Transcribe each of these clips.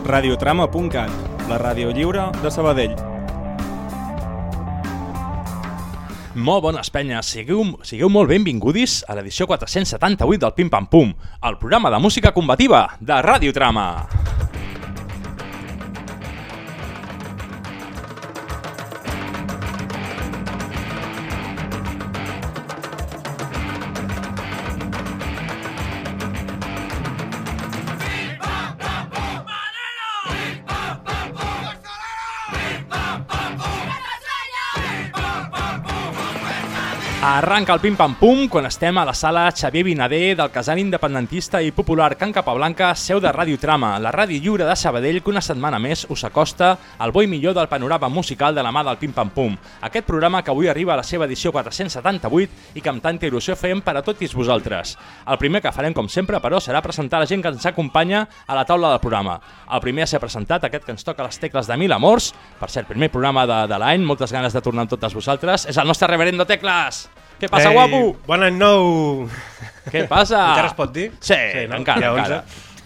radiotrama.cat, la ràdio lliure de Sabadell. Molt bones penyes, sigueu molt benvingudis a l'edició 478 del Pim Pam Pum, el programa de música combativa de Radiotrama. Arranca el Pim Pam Pum quan estem a la sala Xavier Vinader del casal independentista i popular Can Capablanca, seu de Radiotrama, la ràdio lliure de Sabadell que una setmana més us acosta al bo i millor del panorama musical de la mà del Pim Pam Pum. Aquest programa que avui arriba a la seva edició 478 i que amb tanta il·lusió fem per a tots vosaltres. El primer que farem, com sempre, però, serà presentar la gent que ens acompanya a la taula del programa. El primer a ser presentat, aquest que ens toca les tecles de Mil Amors, per ser el primer programa de l'any, moltes ganes de tornar amb totes vosaltres, és el nostre reverendo Tecles! Què passa, guapo? Bon any nou! Què passa? Encara es pot dir? Sí, no? encara.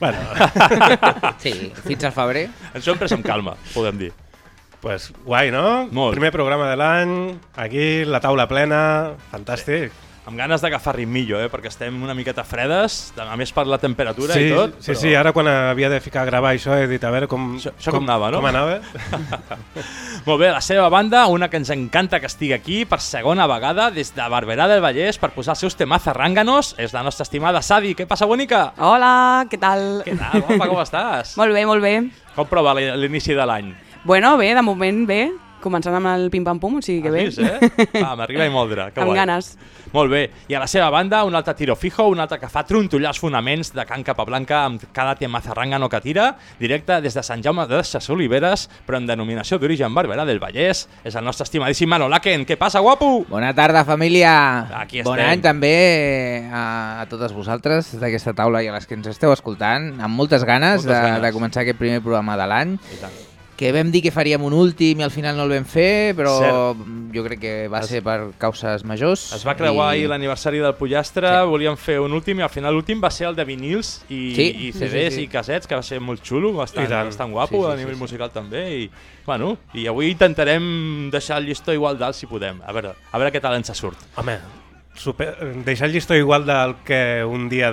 Bueno. Sí, fins al febrer. Ens ho hem pres amb calma, podem dir. Pues guai, no? Molt. Primer programa de l'any, aquí, la taula plena, fantàstic. Sí. Amb ganes d'agafar ritmillo, perquè estem una miqueta fredes, a més per la temperatura sí, i tot. Sí, però... sí, ara quan havia de ficar a gravar això he dit a veure com anava, no? Com anava. Molt bé, la seva banda, una que ens encanta que estigui aquí per segona vegada des de Barberà del Vallès per posar els seus temazos rànganos, és la nostra estimada Sadi. Què passa, bonica? Hola, què tal? Què tal, guapa, com estàs? Molt bé, molt bé. Com prova l'inici de l'any? Bueno, bé, de moment bé. Començant amb el Pim Pam Pum, o sigui que bé. Has vist, Va, m'arriba i moldre, que amb guai. Ganes. Molt bé, i a la seva banda un altre tiro fijo, un altre que fa trontollar els fonaments de Can Capablanca amb cada temazo ràngano que tira, directe des de Sant Jaume de ses Oliveres, però en denominació d'origen Barberà del Vallès, és el nostre estimadíssim Manol Laken. Què passa, guapo? Bona tarda, família. Aquí estem. Bon any també a totes vosaltres d'aquesta taula i a les que ens esteu escoltant, amb moltes ganes de començar aquest primer programa de l'any. Que vam dir que faríem un últim i al final no el vam fer, però jo crec que va ser per causes majors. Es va creuar ahir l'aniversari del Pollastre, volíem fer un últim i al final l'últim va ser el de vinils i CDs i cassets, que va ser molt xulo, bastant guapo a nivell musical també. I avui intentarem deixar el llistó igual d'alt si podem, a veure què tal ens surt. Home, deixar el llistó igual del que un dia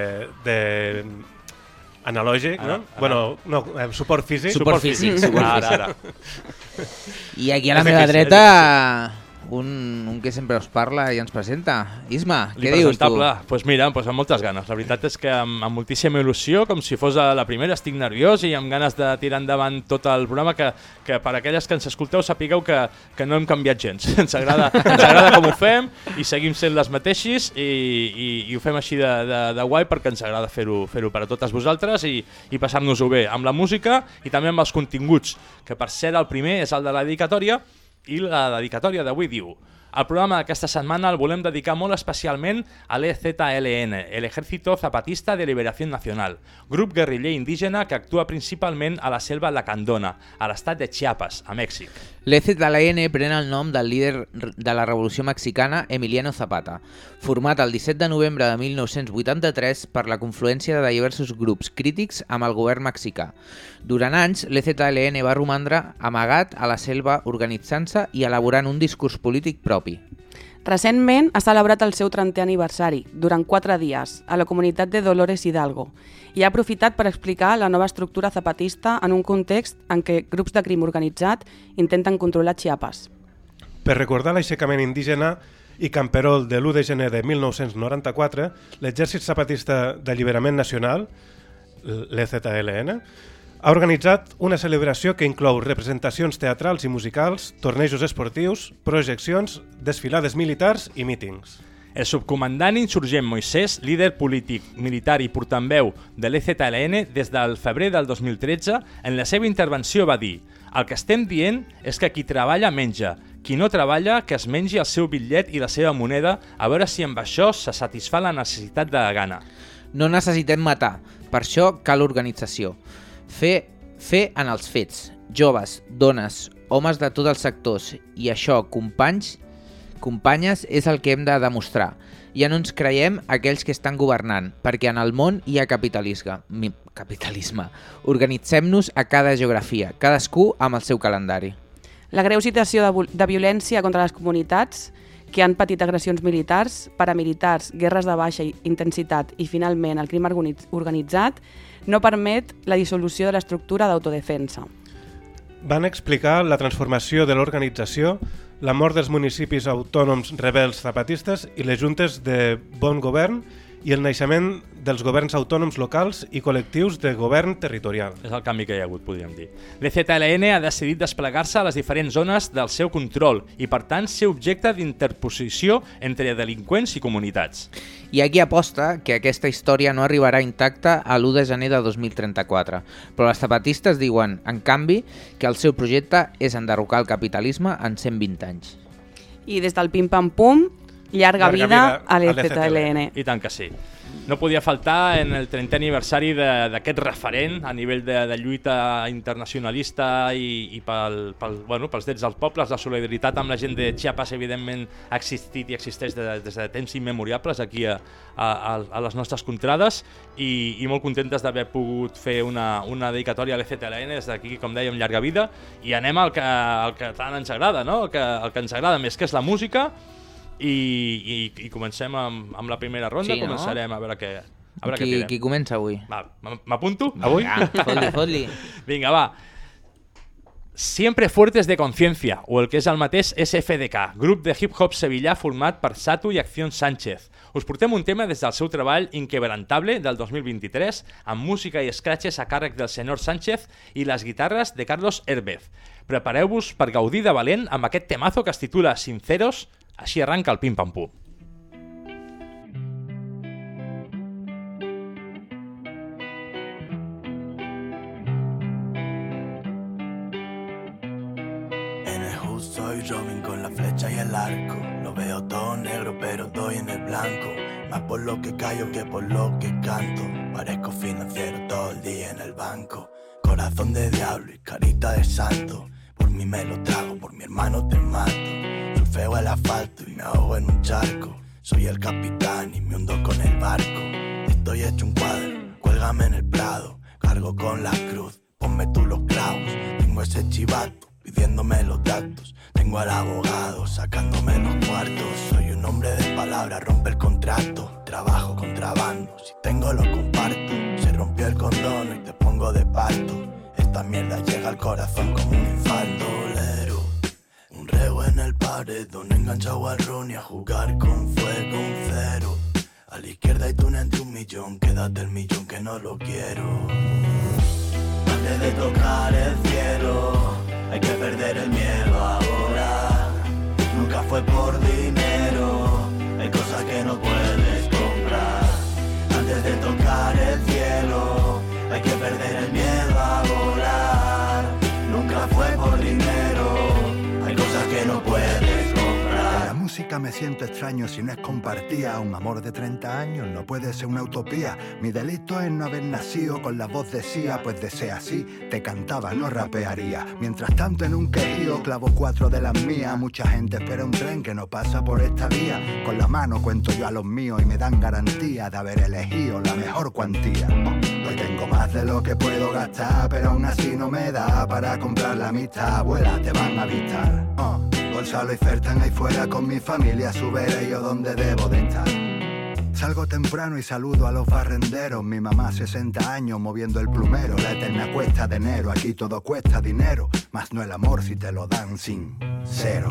de analògic, no? No, suport físic. Suport físic. Ara. I aquí a la meva dreta, un que sempre us parla i ens presenta. Isma, què dius tu? Pues mira, amb moltes ganes. La veritat és que amb moltíssima il·lusió, com si fos la primera, estic nerviós i amb ganes de tirar endavant tot el programa, que per aquelles que ens escolteu sapigueu que no hem canviat gens. Ens agrada com ho fem i seguim sent les mateixes i ho fem així de guai perquè ens agrada fer-ho per a totes vosaltres i passar-nos-ho bé amb la música i també amb els continguts, que per ser el primer és el de la dedicatòria. I la dedicatòria d'avui diu: el programa d'aquesta setmana el volem dedicar molt especialment a l'EZLN, el Ejército Zapatista de Liberación Nacional, grup guerriller indígena que actua principalment a la selva Lacandona, a l'estat de Chiapas, a Mèxic. L'EZLN pren el nom del líder de la Revolució Mexicana, Emiliano Zapata, format el 17 de novembre de 1983 per la confluència de diversos grups crítics amb el govern mexicà. Durant anys, l'EZLN va romandre amagat a la selva organitzant-se i elaborant un discurs polític propi. Recentment ha celebrat el seu 30è aniversari, durant 4 dies, a la comunitat de Dolores Hidalgo, i ha aprofitat per explicar la nova estructura zapatista en un context en què grups de crim organitzat intenten controlar Chiapas. Per recordar l'aixecament indígena i camperol de l'1 de gener de 1994, l'Exèrcit Zapatista d'Alliberament Nacional, l'EZLN, ha organitzat una celebració que inclou representacions teatrals i musicals, tornejos esportius, projeccions, desfilades militars i mítings. El subcomandant insurgent Moisés, líder polític, militar i portaveu de l'EZLN des del febrer del 2013, en la seva intervenció va dir: el que estem dient és que qui treballa menja, qui no treballa que es mengi el seu bitllet i la seva moneda, a veure si amb això se satisfà la necessitat de gana. No necessitem matar, per això cal organització. Fer en els fets, joves, dones, homes de tots els sectors, i això, companyes, és el que hem de demostrar. Ja no ens creiem aquells que estan governant, perquè en el món hi ha capitalisme, capitalisme. Organitzem-nos a cada geografia, cadascú amb el seu calendari. La greu situació de violència contra les comunitats que han patit agressions militars, paramilitars, guerres de baixa intensitat i, finalment, el crim organitzat no permet la dissolució de l'estructura d'autodefensa. Van explicar la transformació de l'organització, la mort dels municipis autònoms rebels zapatistes i les juntes de bon govern i el naixement dels governs autònoms locals i col·lectius de govern territorial. És el canvi que hi ha hagut, podríem dir. L'EZLN ha decidit desplegar-se a les diferents zones del seu control i, per tant, ser objecte d'interposició entre delinqüents i comunitats. Hi ha qui aposta que aquesta història no arribarà intacta a l'1 de gener de 2034, però les zapatistes diuen, en canvi, que el seu projecte és enderrocar el capitalisme en 120 anys. I des del pim-pam-pum, llarga vida a l'EZLN. I tant que sí. No podia faltar en el 30è aniversari d'aquest referent a nivell de lluita internacionalista i pels drets dels pobles. La solidaritat amb la gent de Chiapas, evidentment, ha existit i existeix des de temps immemoriables aquí a les nostres contrades i molt contentes d'haver pogut fer una dedicatòria a l'EZLN des d'aquí, com dèiem, llarga vida. I anem al que tant ens agrada, no? El que ens agrada més, que és la música. I comencem amb la primera ronda. Sí, no? Començarem a veure què quedem. Qui comença avui? M'apunto? Avui? Fot-li. Vinga, va. Siempre Fuertes de Conciencia, o el que és el mateix SFDK, grup de hip-hop sevillà format per Satu i Acción Sánchez. Us portem un tema des del seu treball Inquebrantable del 2023, amb música i scratches a càrrec del senyor Sánchez i les guitarres de Carlos Herbez. Prepareu-vos per gaudir de valent amb aquest temazo que es titula Sinceros. Així arranca el pim-pam-pum. En el hood soy Robin con la flecha y el arco. Lo veo todo negro pero doy en el blanco. Más por lo que callo que por lo que canto. Parezco financiero todo el día en el banco. Corazón de diablo y carita de santo. Por mí me lo trago, por mi hermano te mato. Surfeo el asfalto y me ahogo en un charco. Soy el capitán y me hundo con el barco. Estoy hecho un cuadro, cuélgame en el prado. Cargo con la cruz, ponme tú los clavos. Tengo ese chivato pidiéndome los datos. Tengo al abogado sacándome los cuartos. Soy un hombre de palabra, rompe el contrato. Trabajo contrabando, si tengo lo comparto. Se rompió el condón y te pongo de parto. Esta mierda llega al corazón como un infarto. Un reo en el paredón, enganchado al ron y a jugar con fuego un cero. A la izquierda hay túnel de 1 millón, quédate el millón que no lo quiero. Antes de tocar el cielo, hay que perder el miedo ahora. Nunca fue por dinero, hay cosas que no puedes comprar. Antes de tocar el cielo, hay que perder el miedo a volar. Nunca fue por dinero, hay cosas que no puedes comprar. La música me siento extraño si no es compartida. Un amor de 30 años no puede ser una utopía. Mi delito es no haber nacido con la voz de Sia. Pues de ser así, te cantaba, no rapearía. Mientras tanto en un quejío clavo 4 de las mías. Mucha gente espera un tren que no pasa por esta vía. Con la mano cuento yo a los míos y me dan garantía de haber elegido la mejor cuantía. Hoy tengo más de lo que puedo gastar, pero aún así no me da para comprar la mitad. Abuela, te van a avistar. Gonzalo y Fertan ahí fuera con mi familia, subiré yo donde debo de estar. Salgo temprano y saludo a los barrenderos. Mi mamá 60 años moviendo el plumero. La eterna cuesta de enero, aquí todo cuesta dinero. Más no el amor si te lo dan sin ceros.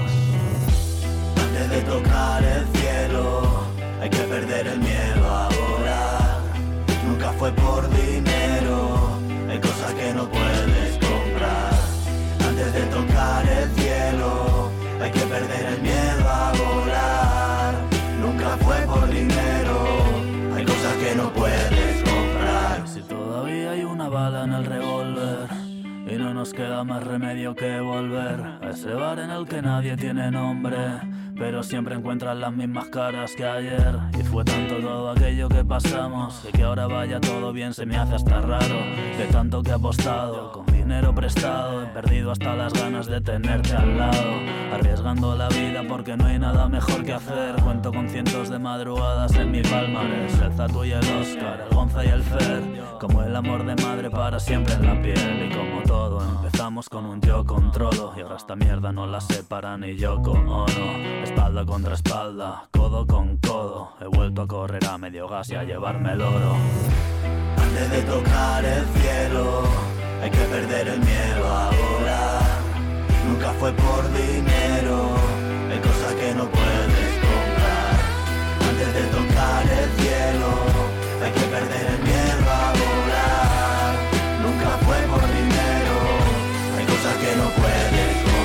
Antes de tocar el cielo, hay que perder el miedo ahora. Nunca fue por dinero, hay cosas que no puedes comprar. Antes de tocar el cielo, hay que perder el miedo a volar. Nunca fue por dinero, hay cosas que no puedes comprar. Si todavía hay una bala en el revólver y no nos queda más remedio que volver a ese bar en el que nadie tiene nombre, pero siempre encuentran las mismas caras que ayer. Y fue tanto todo aquello que pasamos, de que ahora vaya todo bien se me hace hasta raro. De tanto que he apostado, con dinero prestado, he perdido hasta las ganas de tenerte al lado. Arriesgando la vida porque no hay nada mejor que hacer. Cuento con cientos de madrugadas en mi palmarés, el Zatu y el Oscar, el Gonza y el Fer. como el amor de madre para siempre en la piel. Y como todo, empezamos con un yo controlo, y ahora esta mierda no la separa ni Yoko Ono. Espalda contra espalda, codo con codo, he vuelto a correr a medio gas y a llevarme el oro. Antes de tocar el cielo, hay que perder el miedo a volar. Nunca fue por dinero, hay cosas que no puedes comprar. Antes de tocar el cielo, hay que perder el miedo a volar. Nunca fue por dinero, hay cosas que no puedes comprar.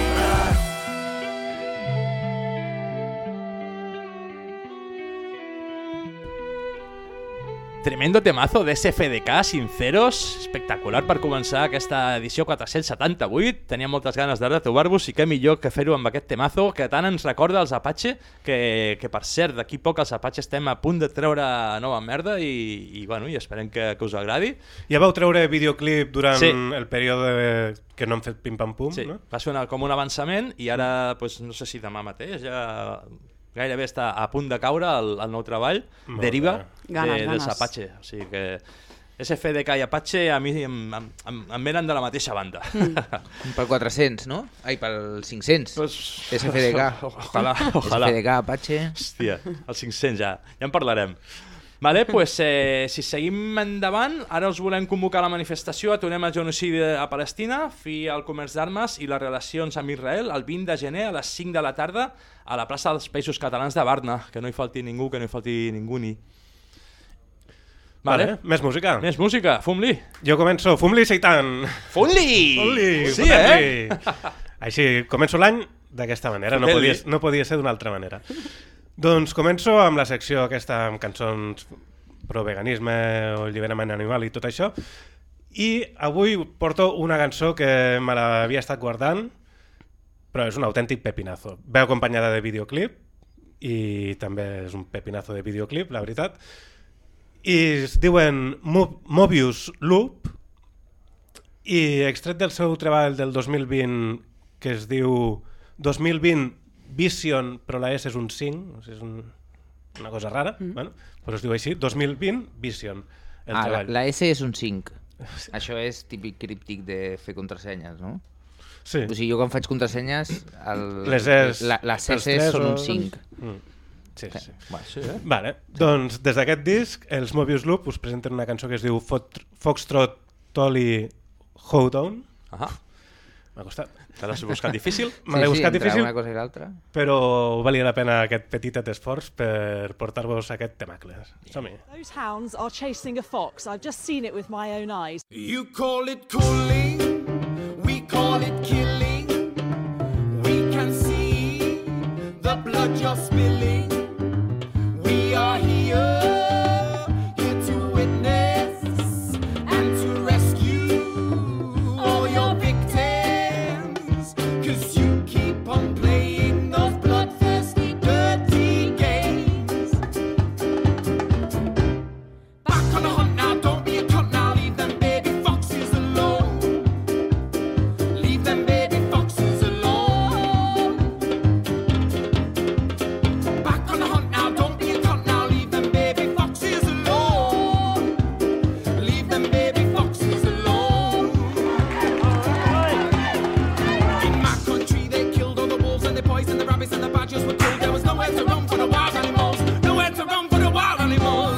Tremendo temazo de SFDK, Sinceros, espectacular per començar aquesta edició 478. Tenia moltes ganes de retrobar-vos i què millor que fer-ho amb aquest temazo que tant ens recorda els Apache, que per cert, d'aquí poc els Apache estem a punt de treure nova merda i esperem que us agradi. Ja vau treure videoclip durant el període que no hem fet pim-pam-pum, sí, no? Va ser com un avançament i ara, no sé si demà mateix, ja gairebé està a punt de caure el nou treball, Deriva, dels Apache. O sigui que SFDK i Apache a mi em venen de la mateixa banda. Pel 400, no? Ai, pel 500. Pues, SFDK. Ojalà. SFDK, Apache. Hòstia, el 500 ja en parlarem. Vale, pues, si seguim endavant, ara us volem convocar a la manifestació Aturem el genocidi a Palestina, fi al comerç d'armes i les relacions amb Israel el 20 de gener a les 5 de la tarda a la plaça dels Països Catalans de Varna. Que no hi falti ningú, que no hi falti ningú ni... Vale, més música. Més música, fum-li. Jo començo, fum-li seitan. Fum-li! Sí, Així, començo l'any d'aquesta manera, no podia ser d'una altra manera. Doncs començo amb la secció aquesta amb cançons pro-veganisme o alliberament animal i tot això, i avui porto una cançó que me l'havia estat guardant, però és un autèntic pepinazo. Ve acompanyada de videoclip i també és un pepinazo de videoclip, la veritat, i es diuen Mobius Loop i extret del seu treball del 2020 que es diu 2020 Vision, però la S és un 5, és una cosa rara, bueno, però es diu així, 2020 Vision. La S és un 5. Això és típic críptic de fer contrasenyes, no? Sí. O sigui, jo quan faig contrasenyes, les S són un 5. Sí. Vale. Doncs des d'aquest disc, els Mobius Loop us presenten una cançó que es diu Foxtrot Tolly Hoedown. M'ha costat. Te l'has buscat difícil? Me l'he buscat difícil, una cosa i l'altra. Però valia la pena aquest petit esforç per portar-vos aquest temacle. Som-hi. Those hounds are chasing a fox. I've just seen it with my own eyes. You call it cooling, we call it killing. We can see the blood you're spilling. We are here to witness and to rescue all your victims, 'cause you keep on playing those bloodthirsty, dirty games. Back on the hunt now, don't be a cunt now, leave them baby foxes alone. Leave them baby foxes alone. Back on the hunt now, don't be a cunt now, leave them baby foxes alone. Leave them baby foxes alone. In my country they killed all the wolves and they poisoned the rabbits and the badgers were killed. There was nowhere to run for the wild animals. Nowhere to run for the wild animals.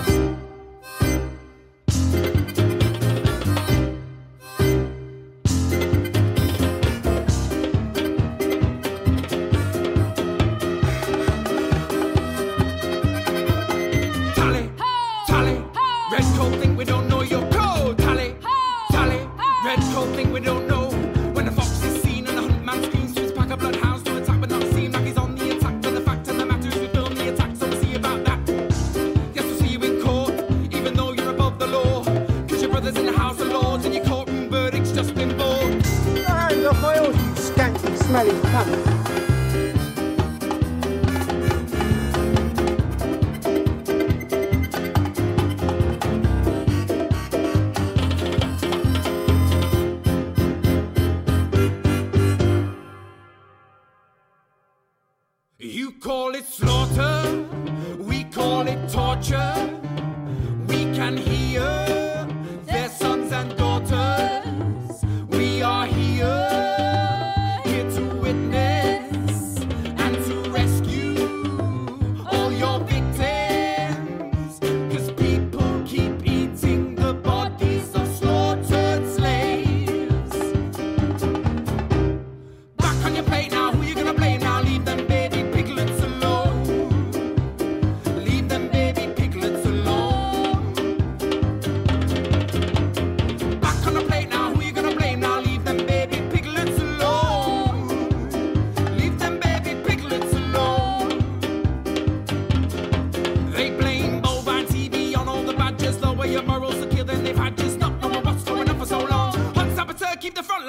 Tally, tally, red coat think we don't know your code. Tally, tally, red coat think we don't know. When the fox is seen and the hunt man screams to his pack of bloodhounds to attack, but not seem like he's on the attack. But the fact of the matter is we film the attack, so we'll see about that. Yes, we'll see you in court, even though you're above the law. 'Cause your brother's in the House of Lords and your courtroom verdict's just been bought. Hands off my horse, you skanky, smelly cunt. You call it slaughter, we call it torture. We can hear their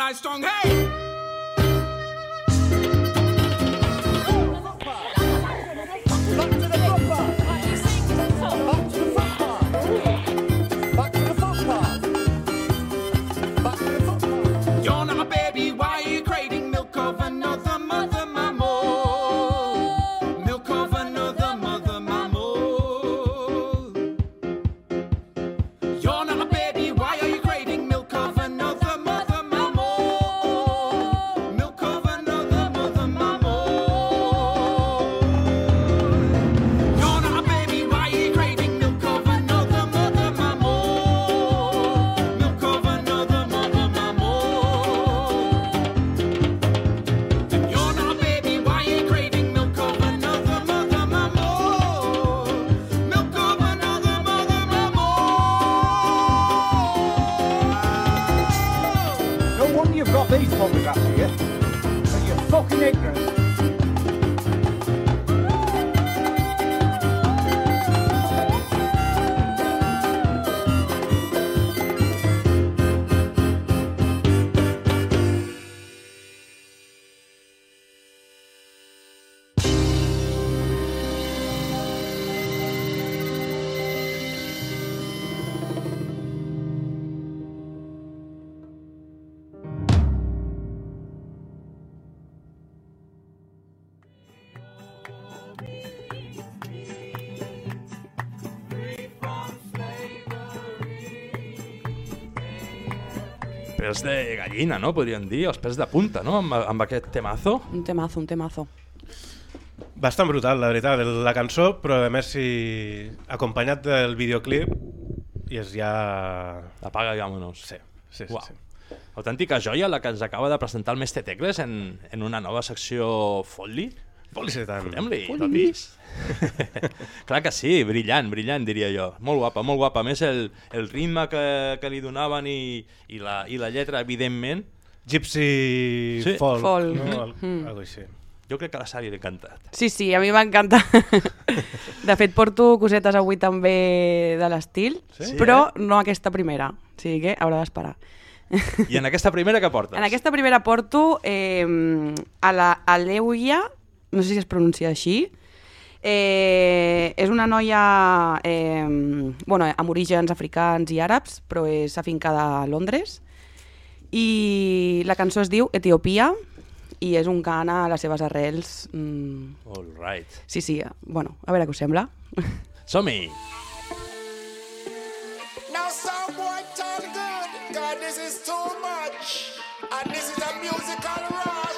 lie strong. Hey! You're not a baby, why are you craving milk of another mother, mammo? Milk of another mother, mammo. You're not a baby, why are you craving milk of another mother, mammo? Milk of another mother, mammo. You're not a baby, why are you craving milk of another mother, mammo? Milk of another mother, mammo. You're not a baby, why are you craving milk of another mother, mammo? Milk of another mother, mammo. No wonder you've got these photographs here. Because you're fucking ignorant. Pèls de gallina, no? Podríem dir, els pèls de punta, no? Amb aquest temazo. Un temazo, un temazo. Bastant brutal, la veritat, la cançó, però a més acompanyat del videoclip i és ja... Apaga, vámonos. Sí. Uau. Autèntica joia la que ens acaba de presentar el Mestre Tecles en una nova secció Folli. Folli-se tant. Fotem-li, no vist? Clar que sí, brillant, diria jo. Molt guapa, molt guapa. A més, el ritme que li donaven i la lletra, evidentment. Gypsy Sí. folk, Folk. no? Algo així. Jo crec que a la Sari li ha encantat. Sí, a mi m'encanta. De fet, porto cosetes avui també de l'estil, Sí? però no aquesta primera. O sigui que haurà d'esperar. I en aquesta primera què portes? En aquesta primera porto a la Aleuia, no sé si es pronuncia així. És una noia amb orígens africans i àrabs, però és afincada a Londres. I la cançó es diu Etiòpia i és un cant a les seves arrels. All right. Sí, bueno, a veure què us sembla. Som-hi! Now some boy tell good, God this is too much, and this is a musical rush.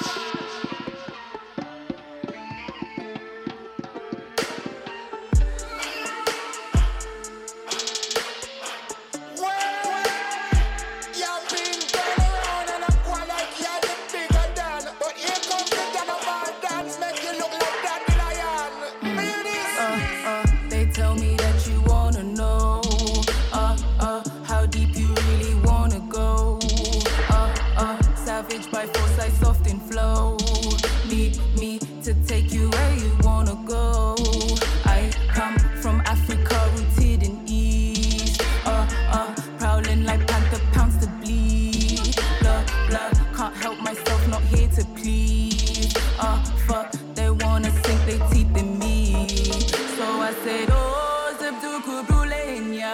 Well, you've been going around and I'm quite like you're the bigger than, but here comes the Donovan dance, make you look like Daddy Lion. Hear this? They tell me that you wanna know how deep you really wanna go. Savage by force, I soft and flow. Need me to take you where you wanna go. I come from Africa, rooted in East. Prowling like panther, pounds to bleed. Blood, can't help myself, not here to please. Fuck, they wanna sink their teeth in me. So I said, oh, Zebduku Brulenya.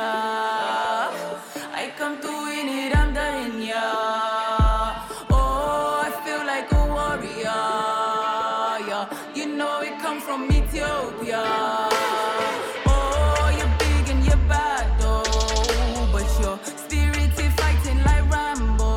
I come to win it, I'm dying, yeah. Oh, I feel like a warrior, yeah. You know it come from Ethiopia. Oh, you're big and you're bad, though, but your spirit is fighting like Rambo.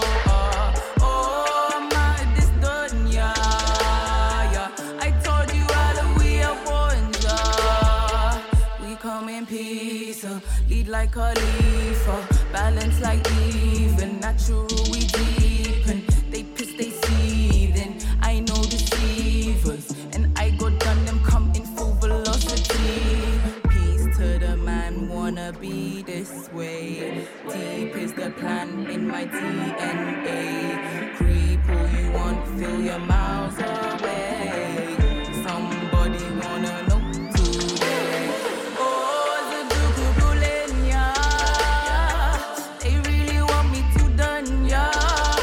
Oh, I'm out of this dunya, yeah. I told you all that we are ones, we come in peace, lead like Khalifa, balance like even, natural we deepen. They piss, they seething, I know deceivers, and I go done them come in full velocity. Peace to the man, wanna be this way. Deep is the plan in my DNA. Creep who you want, fill your miles away. Somebody wanna know today. Oh, the Duku Brulenya. They really want me to done, yeah.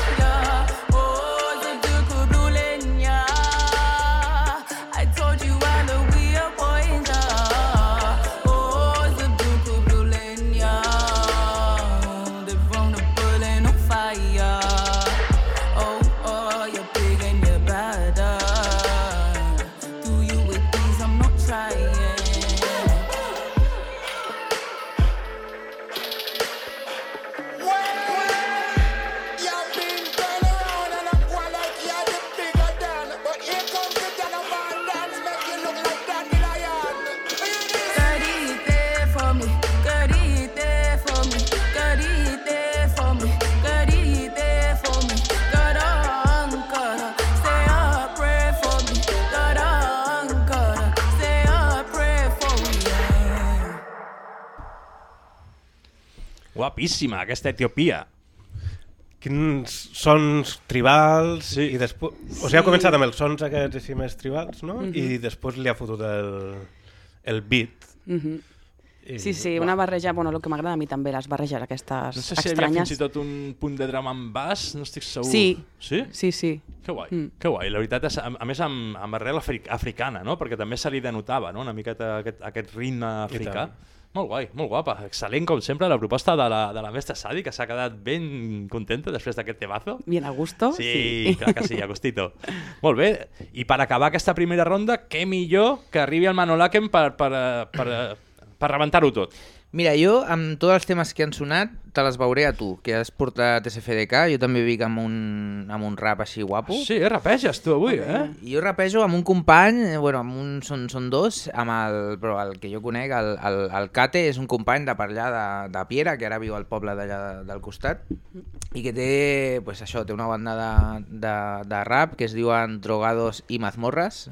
Guapíssima, aquesta Etiòpia. Quins sons tribals Sí. i després... O sigui, ha començat amb els sons aquests així més tribals, no? I després li ha fotut el beat. I, Sí, una barreja, bueno, el que m'agrada a mi també, les barreges aquestes No sé si hi havia estranyes. fins i tot un punt de drum amb bass, no estic segur. Sí. Sí? Sí. Que guai, que guai. La veritat és, a més amb arrel africana, no? Perquè també se li denotava, no? Una miqueta aquest ritme africà. Molt guai, molt guapa. Excel·lent, com sempre, la proposta de la mestra Sadi, que s'ha quedat ben contenta després d'aquest temazo. Bien a gusto. Sí, clar que sí, a gustito. Molt bé. I per acabar aquesta primera ronda, què millor que arribi el Manolaken per rebentar-ho tot. Mira, jo, amb tots els temes que han sonat, te les veuré a tu, que has portat SFDK, jo també vinc amb un rap així guapo. Sí, rapeges tu avui, Jo rapejo amb un company, bueno, són dos, però el que jo conec, el Kate, és un company de per allà de Piera, que ara viu al poble d'allà del costat, i que té, pues això, té una banda de rap que es diuen Drogados i Mazmorras.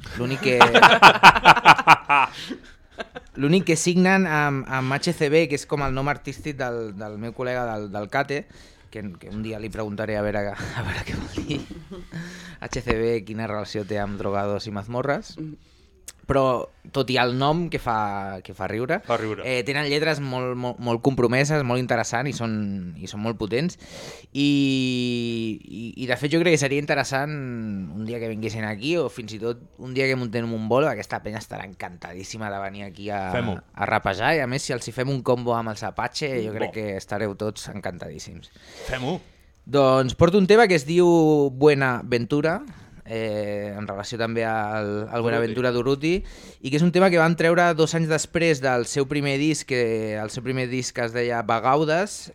L'únic que signen amb HCB, que és com el nom artístic del meu col·lega del Kate, que un dia li preguntaré a veure què vol dir. HCB, quina relació té amb Drogados i Mazmorras. Però, tot i el nom que fa riure, tenen lletres molt compromeses, molt interessants i són molt potents. I de fet jo crec que seria interessant un dia que vinguessin aquí o fins i tot un dia que muntem un bolo, aquesta penya estarà encantadíssima de venir aquí a rapejar, i a més si els hi fem un combo amb els Apache jo crec que estareu tots encantadíssims. Fem-ho! Doncs porto un tema que es diu Buena Ventura, en relació també al Buenaventura Durruti, i que és un tema que van treure 2 anys després del seu primer disc, que el seu primer disc es deia Bagaudes,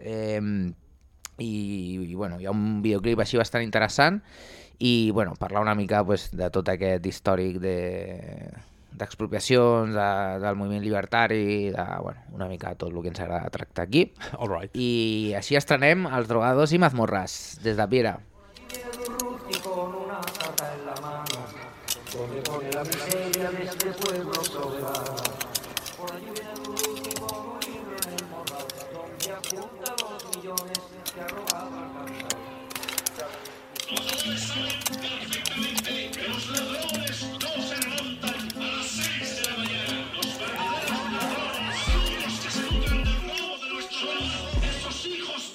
i bueno, hi ha un videoclip així bastant interessant, i bueno, parlar una mica pues, de tot aquest històric d'expropiacions, del moviment llibertari, una mica tot el que ens agrada tractar aquí. Right. I així estrenem els Drogados i Mazmorras, des de Piera. Con una carta en la mano, donde pone la miseria de este pueblo soberano. Por la lluvia de luz y con un libro en el morral, donde apunta 2 millones que ha robado al capital. Los ladrones no se levantan a las 6 de la mañana. Los verdaderos ladrones son los que se nutren del robo de nuestro lado. Esos hijos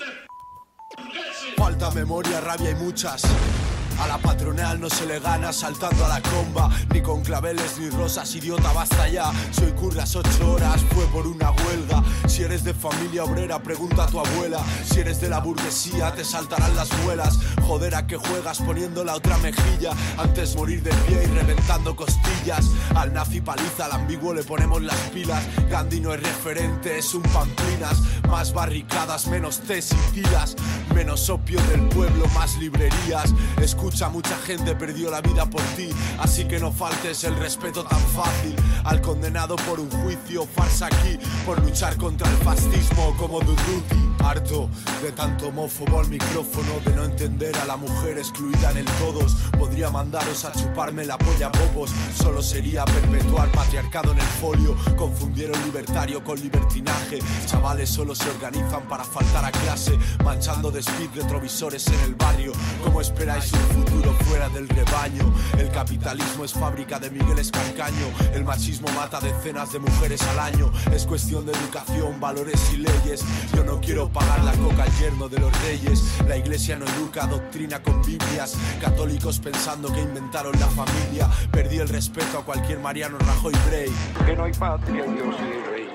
de... Falta memoria, rabia y muchas. A la patronal no se le gana saltando a la comba, ni con claveles ni rosas, idiota, basta ya. Si hoy curras 8 horas fue por una huelga. Si eres de familia obrera, pregunta a tu abuela. Si eres de la burguesía, te saltarán las muelas. Joder, ¿a qué juegas poniendo la otra mejilla? Antes morir de pie y reventando costillas. Al nazi paliza, al ambiguo le ponemos las pilas. Gandhi no es referente, es un pamplinas. Más barricadas, menos tés y tiras. Menos opio del pueblo, más librerías. Escucha, mucha gente perdió la vida por ti, así que no faltes el respeto tan fácil al condenado por un juicio, farsa aquí, por luchar contra el fascismo como Durruti. Harto de tanto homófobo al micrófono, de no entender a la mujer excluida en el todos. Podría mandaros a chuparme la polla bobos, solo sería perpetuar patriarcado en el folio. Confundieron libertario con libertinaje, chavales solo se organizan para faltar a clase, manchando de speed retrovisores en el barrio. ¿Cómo esperáis un futuro fuera del rebaño? El capitalismo es fábrica de Miguel Escarcaño, el machismo mata decenas de mujeres al año. Es cuestión de educación, valores y leyes. Yo no quiero pagar la coca al yerno de los reyes. La iglesia no educa, doctrina con biblias. Católicos pensando que inventaron la familia. Perdí el respeto a cualquier Mariano Rajoy Brey. Que no hay patria, Dios y rey.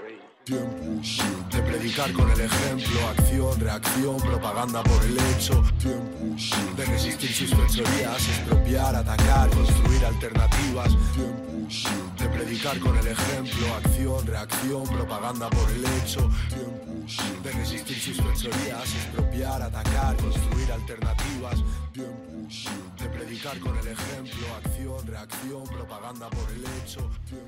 Tiempo de predicar con el ejemplo, acción, reacción, propaganda por el hecho. Tiempo de resistir sus fechorías, expropiar, atacar, construir alternativas. Tiempo de predicar con el ejemplo, acción, reacción, propaganda por el hecho. Tiempo de resistir sus fechorías, expropiar, atacar, construir alternativas. Tiempo de predicar con el ejemplo, acción, reacción, propaganda por el hecho.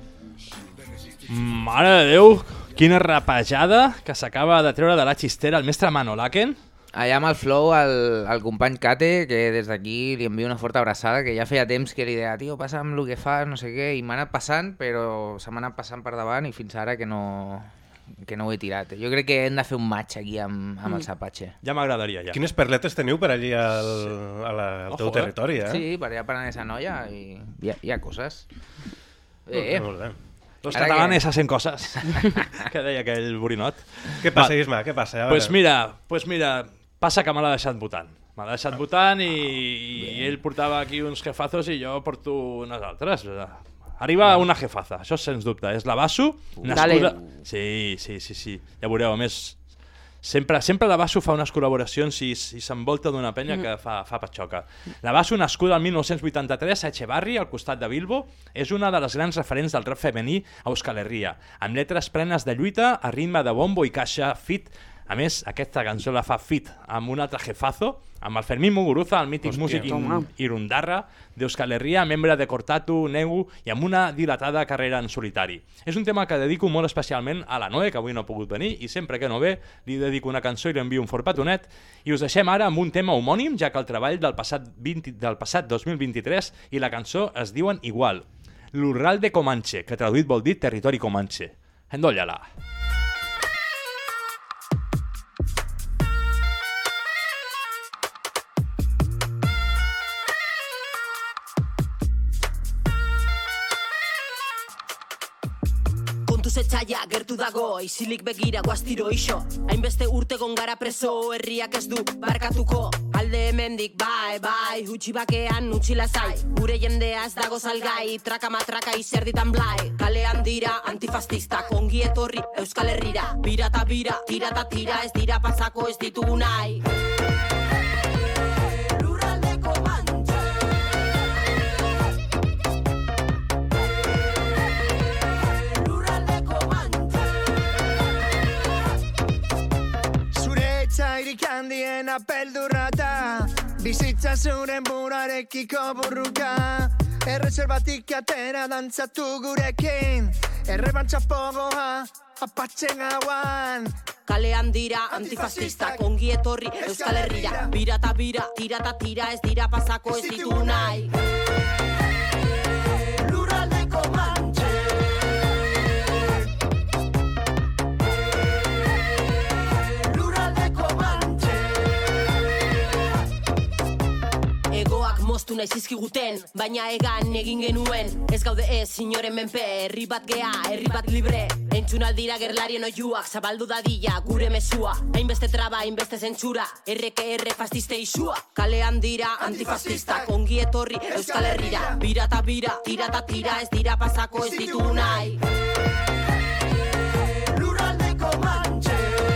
Mare de Déu, quina rapejada que s'acaba de treure de la xistera el mestre Manolaken. Allà amb el flow, el company Kate, que des d'aquí li envio una forta abraçada, que ja feia temps que li deia, tio, passa amb el que fas, no sé què, i m'ha anat passant, però se m'ha anat passant per davant i fins ara que no que no ho he tirat. Jo crec que hem de fer un match aquí amb els Apache. Ja m'agradaria, ja. Quines perletes teniu per allí al teu territori, eh? Sí, per allà per esa noia i hi ha coses. Molt bé. Los catalanes hacen cosas, que deia aquell borinot. Què passa, Isma? Què passa? Pues mira, passa que me l'ha deixat votant. Me l'ha deixat votant i ell portava aquí uns jefazos i jo porto unes altres. Arriba una jefaza, això sens dubte. És la Basu, nascuda... Sí. Ja veureu, a més... Sempre la Basu fa unes col·laboracions i s'envolta d'una penya que fa patxoca. La Basu, nascuda el 1983 a Echevarri, al costat de Bilbo, és una de les grans referents del rap femení a Euskal Herria, amb lletres plenes de lluita a ritme de bombo i caixa fit. A més, aquesta cançó la fa fit amb un altre jefazo, amb el Fermín Muguruza, el mític músic irundarra d'Euskal Herria, membre de Cortatu, Negu i amb una dilatada carrera en solitari. És un tema que dedico molt especialment a la Noe, que avui no ha pogut venir, i sempre que no ve li dedico una cançó i li envio un fort petonet. I us deixem ara amb un tema homònim, ja que el treball del passat 2023 i la cançó es diuen igual. L'Urral de Comanche, que traduït vol dir territori Comanche. Endolla-la. Etxaia gertu dago, isilik begira guaztiro iso. Hainbeste urte gongara preso, herriak ez du barkatuko. Alde hemendik, bai, utxi bakean utxi lazai. Gure jendea ez dago salgai, traka-matraka izerditan blai. Kalean dira antifastistak, ongi etorri Euskal Herrira. Bira ta bira, tira ta tira, ez dira pasako ez ditugu nahi. Handien apeldurrata, bizitza zuren burarekiko burruka. Erreserbatik atera dantzatu gurekin, errebantza pogoa apatxen hauan. Kalean dira antifastistak, ongi etorri Euskal Herrira. Bira ta bira, tira ta tira, ez dira pasako ez ditu nahi. Lurralde Comanche. Moztu nahi zizkiguten, baina egan egin genuen. Ez gaude ez, inoren menpe, herri bat gea, herri bat libre. Entzun aldira gerlarien oiuak, zabaldu dadila gure mesua. Hainbeste traba, hainbeste zentsura, erre fastiste isua. Kalean dira antifastistak, ongi etorri Euskal Herrira. Bira ta bira, tira ta tira, ez dira pasako ez ditu nahi. Lurralde Comanche.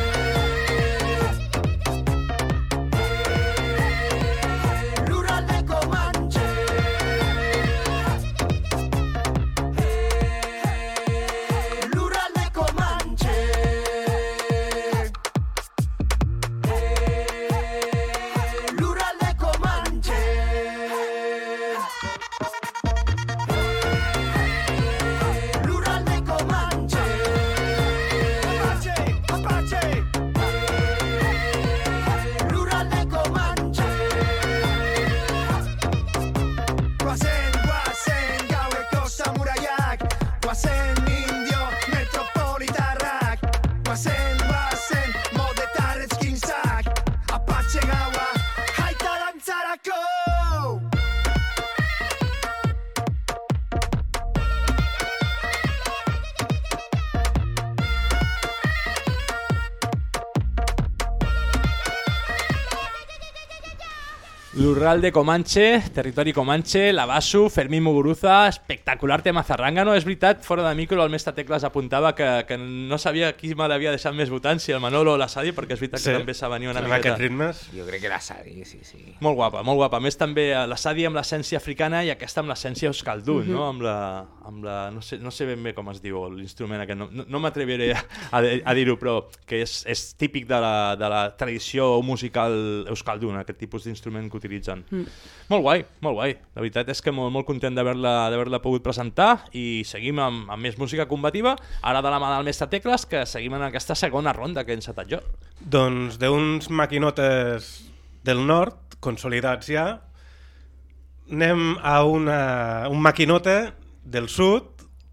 L'Urralde Comanche, territori Comanche, la Basu, Fermín Muguruza, espectacular tema zarrangano. És veritat, fora de micro, el mestre Tecles apuntava que no sabia qui me l'havia deixat més votant, si el Manolo o la Sadi, perquè és veritat que també s'ha venit una miqueta. Aquests ritmes? Jo crec que la Sadi, sí. Molt guapa, molt guapa. A més també la Sadi amb l'essència africana i aquesta amb l'essència euskaldun, no? Amb la no sé ben bé com es diu l'instrument aquest, no m'atreviré a dir-ho, però que és típic de la tradició musical euskaldun, aquest tipus d'instrument que utilitzen. Molt guai. La veritat és que molt content d'haver-la pogut presentar i seguim amb més música combativa, ara de la mà del mestre Tecles, que seguim en aquesta segona ronda que he encetat jo. Doncs d'uns maquinotes del nord, consolidats ja, anem a un maquinote del sud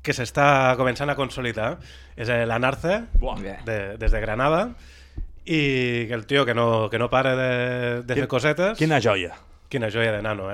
que s'està començant a consolidar. És l'Anarce, des de Granada, i el tio que no para de fer cosetes. Quina joia. Quina joia de nano,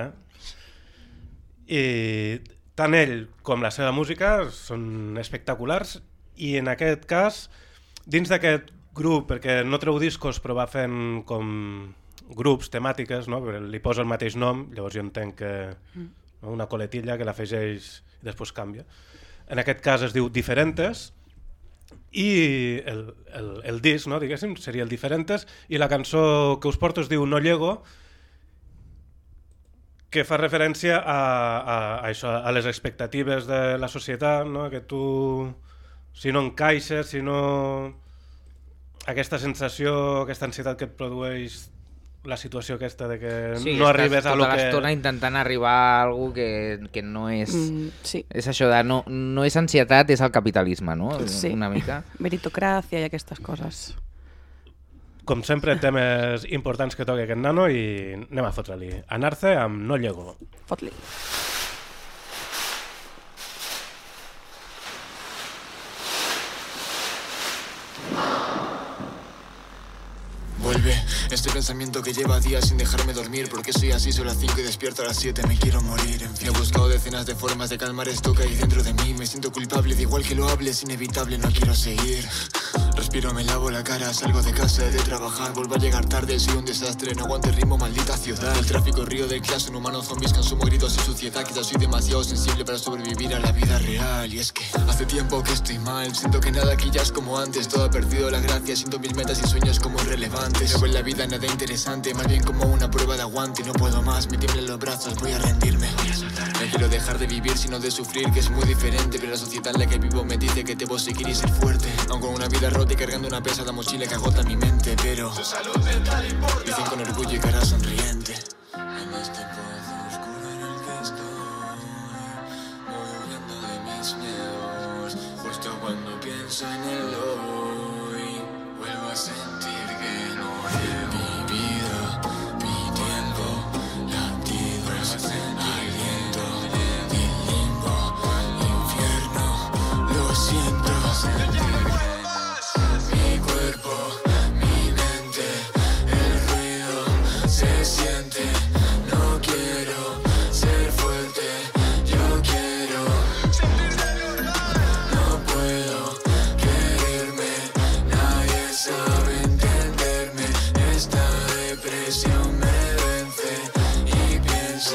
I tant ell com la seva música són espectaculars, i en aquest cas, dins d'aquest grup, perquè no treu discos però va fent com grups, temàtiques, no? Li posa el mateix nom, llavors jo entenc que una coletilla que l'afegeix i després canvia. En aquest cas es diu Diferentes, i el disc, no, diguéssim, seria el Diferentes, i la cançó que us porto es diu No Llego, que fa referència a això, a les expectatives de la societat, no? Que tu, si no encaixes, si no... aquesta sensació, aquesta ansietat que et produeix la situació aquesta de que no arribes a lo que... Sí, estàs tota l'estona intentant arribar a algo que no és... Sí. És això de... No és ansietat, és el capitalisme, no? Sí. Una mica. Meritocràcia i aquestes coses. Com sempre, temes importants que toca aquest nano i anem a fotre-li. Anarce amb No Llego. Fot-li. Vuelve este pensamiento que lleva días sin dejarme dormir. Porque soy así, son las 5 y despierto a las 7. Me quiero morir, en fin. He buscado decenas de formas de calmar esto que hay dentro de mí. Me siento culpable, da igual que lo hable, es inevitable, no quiero seguir. Respiro, me lavo la cara, salgo de casa, he de trabajar. Vuelvo a llegar tarde, soy un desastre, no aguante el ritmo, maldita ciudad. El tráfico, río del clase, un humano, zombies, consumo, gritos y suciedad. Quizás soy demasiado sensible para sobrevivir a la vida real. Y es que hace tiempo que estoy mal, siento que nada aquí ya es como antes. Todo ha perdido la gracia, siento mis metas y sueños como irrelevantes. Veo en la vida nada interesante, más bien como una prueba de aguante. No puedo más, me tiemblan los brazos, voy a rendirme. No quiero dejar de vivir sino de sufrir, que es muy diferente. Pero la sociedad en la que vivo me dice que debo seguir y ser fuerte. Aun con una vida rota y cargando una pesada mochila que agota mi mente. Pero tu salud mental importa, dicen con orgullo y cara sonriente. En este pozo oscuro en el que estoy, voy huyendo de mis miedos. Justo cuando pienso en el hoy, vuelvo a sentir que no llevo mi vida, mi tiempo, latidos, aliento, el limbo, infierno, lo siento. Mi cuerpo, mi mente, el ruido se siente. No quiero ser fuerte, yo quiero no puedo quererme, nadie sabe entenderme. Esta depresión me vence y pienso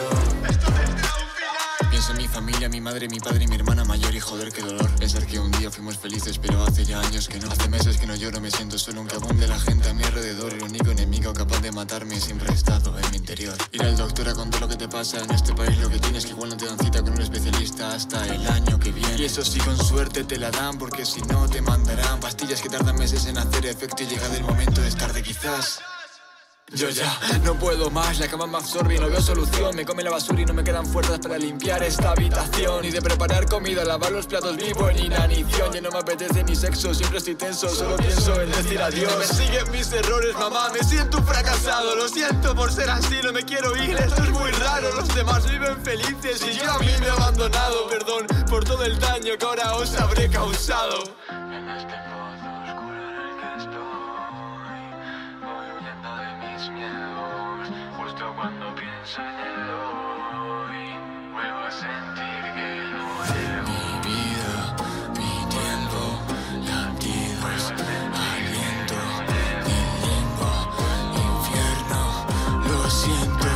en mi familia, mi madre, mi padre y mi hermana mayor. Y joder, qué dolor pensar que un día fuimos felices, pero hace ya años que no. Hace meses que no lloro, me siento solo, un cabón de la gente a mi alrededor. El único enemigo capaz de matarme siempre ha estado en mi interior. Ir al doctor a contar lo que te pasa en este país, lo que tienes, que igual no te dan cita con un especialista hasta el año que viene. Y eso sí, con suerte te la dan, porque si no te mandarán pastillas que tardan meses en hacer efecto. Y llegado el momento es tarde quizás. Yo ya no puedo más, la cama me absorbe y no veo solución. Me come la basura y no me quedan fuerzas para limpiar esta habitación. Y de preparar comida, lavar los platos, vivo en inanición. Ya no me apetece ni sexo, siempre estoy tenso, solo pienso en decir adiós. Me siguen mis errores, mamá, me siento un fracasado. Lo siento por ser así, no me quiero ir, esto es muy raro. Los demás viven felices y yo a mí me he abandonado. Perdón por todo el daño que ahora os habré causado. En este pozo oscuro en el que estoy, voy huyendo de mis miedos. Justo cuando pienso en el hoy, vuelvo a sentir que no llevo mi vida, mi tiempo, latidos, aliento, el limbo, infierno, lo siento.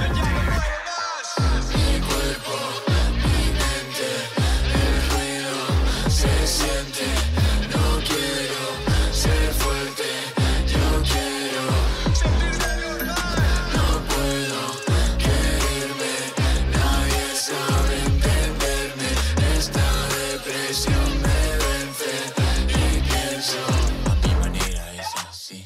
Mi cuerpo, mi mente, el ruido se siente. No quiero ser fuerte, yo quiero no puedo quererme, nadie sabe entenderme. Esta depresión me vence y pienso a mi manera es así.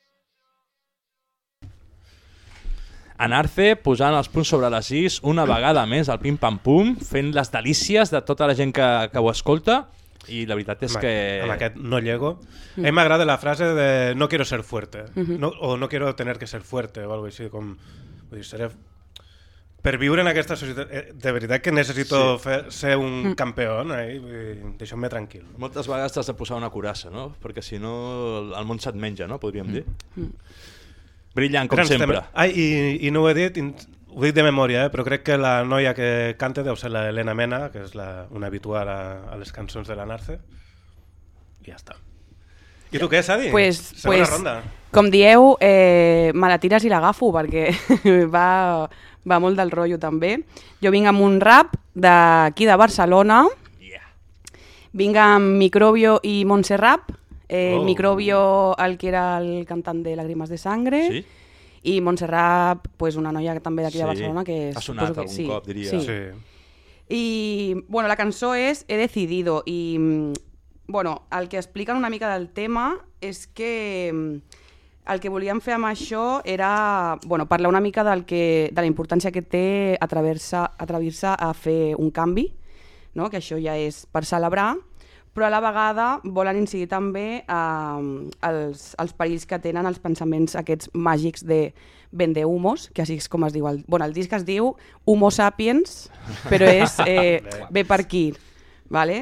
Anarce posant els punts sobre les is una vegada més al pim-pam-pum, fent les delícies de tota la gent que ho escolta. I la veritat és que... Amb aquest No Llego. A mi m'agrada la frase de no quiero ser fuerte, o no quiero tener que ser fuerte, o algo així, com... Vull dir, per viure en aquesta societat, de veritat que necessito ser un campió, deixeu-me tranquil. Moltes vegades t'has de posar una curassa, no? Perquè si no el món se't menja, no? Podríem dir. Brillant, com sempre. I no ho he dit, ho dic de memòria, però crec que la noia que canta deu ser l'Helena Mena, que és una habitual a les cançons de la Narce. I ja està. I tu què, Sadi? Segona ronda. Com dieu, me la tires i l'agafo, perquè va molt del rotllo també. Jo vinc amb un rap d'aquí de Barcelona. Vinc amb Microbio i Montserrat. Microbio, el que era el cantant de Lágrimas de Sangre. Sí. I Montserrat, pues, una noia també d'aquí de Barcelona. Que ha sonat algun cop, diria. Sí. I bueno, la cançó és He decidido. I bueno, el que expliquen una mica del tema és que el que volíem fer amb això era parlar una mica de la importància que té atrevir-se a fer un canvi, no? Que això ja és per celebrar, però a la vegada volen incidir també als perills que tenen els pensaments aquests màgics de vendehumos, que així és com es diu. El disc es diu Homo Sapiens, però ve per aquí, ¿vale?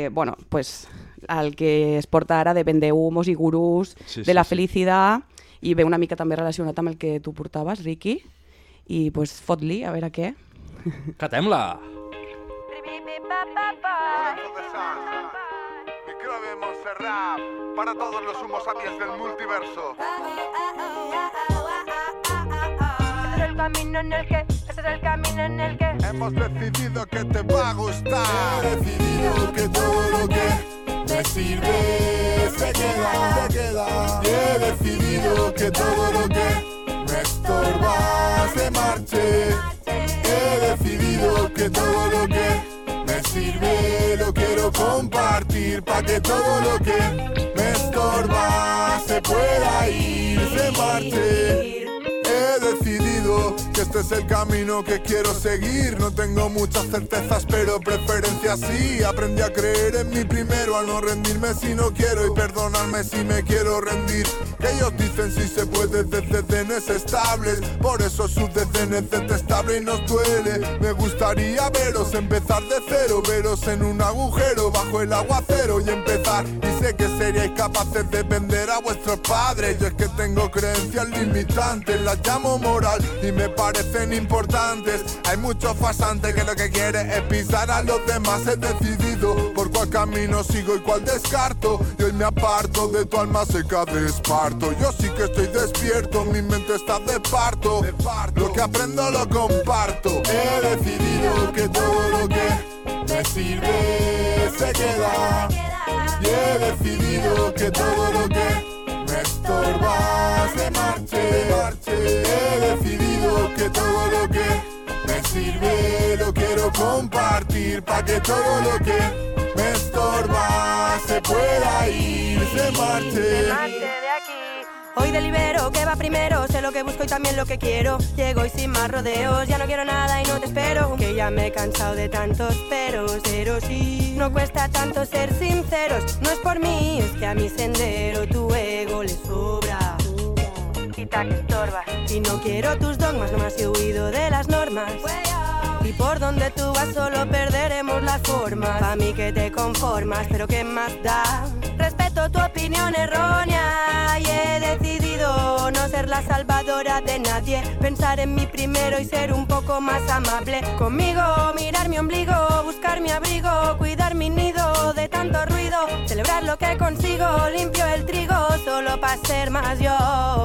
El que es porta ara de vendehumos i gurús de la felicitat, i ve una mica també relacionat amb el que tu portaves, Ricky, i fot-li, a veure què. Catem-la! Microbio Montserrat, para todos los Homo Sapiens del multiverso. Ese es el camino en el que hemos decidido que te va a gustar. He decidido que todo lo que me sirve se queda. Y he decidido que todo lo que me estorba se marche. He decidido que todo lo que me sirve lo quiero compartir, pa' que todo lo que me estorba se pueda ir, se marche. He decidido que este es el camino que quiero seguir. No tengo muchas certezas, pero preferencias sí. Aprendí a creer en mí primero, a no rendirme si no quiero, y perdonarme si me quiero rendir. Que ellos dicen si se puede desde DNS estables, por eso su DN es detestable y nos duele. Me gustaría veros empezar de cero, veros en un agujero bajo el aguacero y empezar. Y sé que seríais capaces de vender a vuestros padres. Yo es que tengo creencias limitantes, las llamo moral y me parecen importantes. Hay muchos farsantes que lo que quieren es pisar a los demás. He decidido por cuál camino sigo y cuál descarto, y hoy me aparto de tu alma seca de esparto. Yo sí que estoy despierto, mi mente está de parto. Lo que aprendo lo comparto. He decidido que todo lo que me sirve se queda. Y he decidido que todo lo que me estorba se marche. He decidido que todo lo que me sirve lo quiero compartir, pa' que todo lo que me estorba se pueda ir, se marche. Hoy delibero que va primero, sé lo que busco y también lo que quiero. Llego y sin más rodeos, ya no quiero nada y no te espero. Que ya me he cansado de tantos peros, sí. No cuesta tanto ser sinceros, no es por mí, es que a mi sendero tu ego le sobra. Quita que estorbas. Y no quiero tus dogmas, nomás he huido de las normas. Y por donde tú vas solo perderemos las formas. Pa' mí que te conformas, pero ¿qué más da? Respeto tu opinión errónea y he decidido no ser la salvadora de nadie. Pensar en mí primero y ser un poco más amable conmigo. Mirar mi ombligo, buscar mi abrigo, cuidar mi nido de tanto ruido. Celebrar lo que consigo, limpio el trigo solo pa' ser más yo.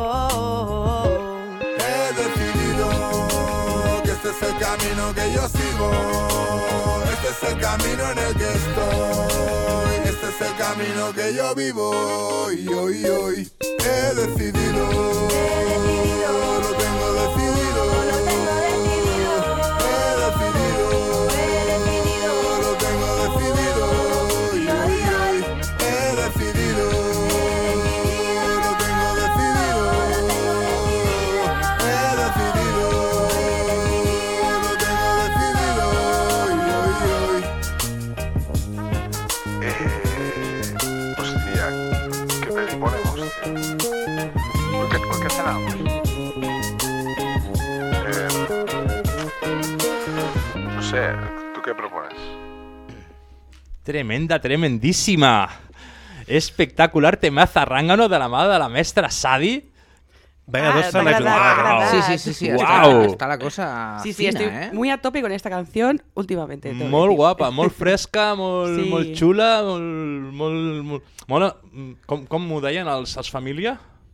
He decidido que este es el camino que yo sigo. Este es el camino en el que estoy. Este es el camino que yo vivo. Hoy he decidido. Lo tengo decidido. He decidido. Lo tengo decidido. Hoy he decidido. Lo tengo decidido. He decidido. Lo tengo decidido. Hoy. Hostia, ¿qué peli ponemos? ¿Por qué cenamos? sé, ¿tú qué propones? Tremendísima. Espectacular temazo Zángano de la mà de la mestra Sadi. Vaya dos s'han ajuntado. Sí. Wow. Está la cosa Sí, fina, estoy muy a tope con esta canción últimamente. Molt guapa, molt fresca, molt, Sí. molt xula, molt... Com ho deien els família?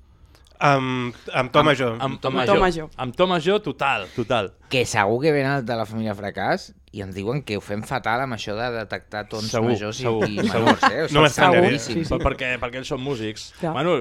Amb to major. Amb to major, total. Que segur que venen de la família Fracàs i ens diuen que ho fem fatal amb això de detectar tons majors i menors. O sigui, seguríssim. Perquè ells són músics. Clar. Bueno,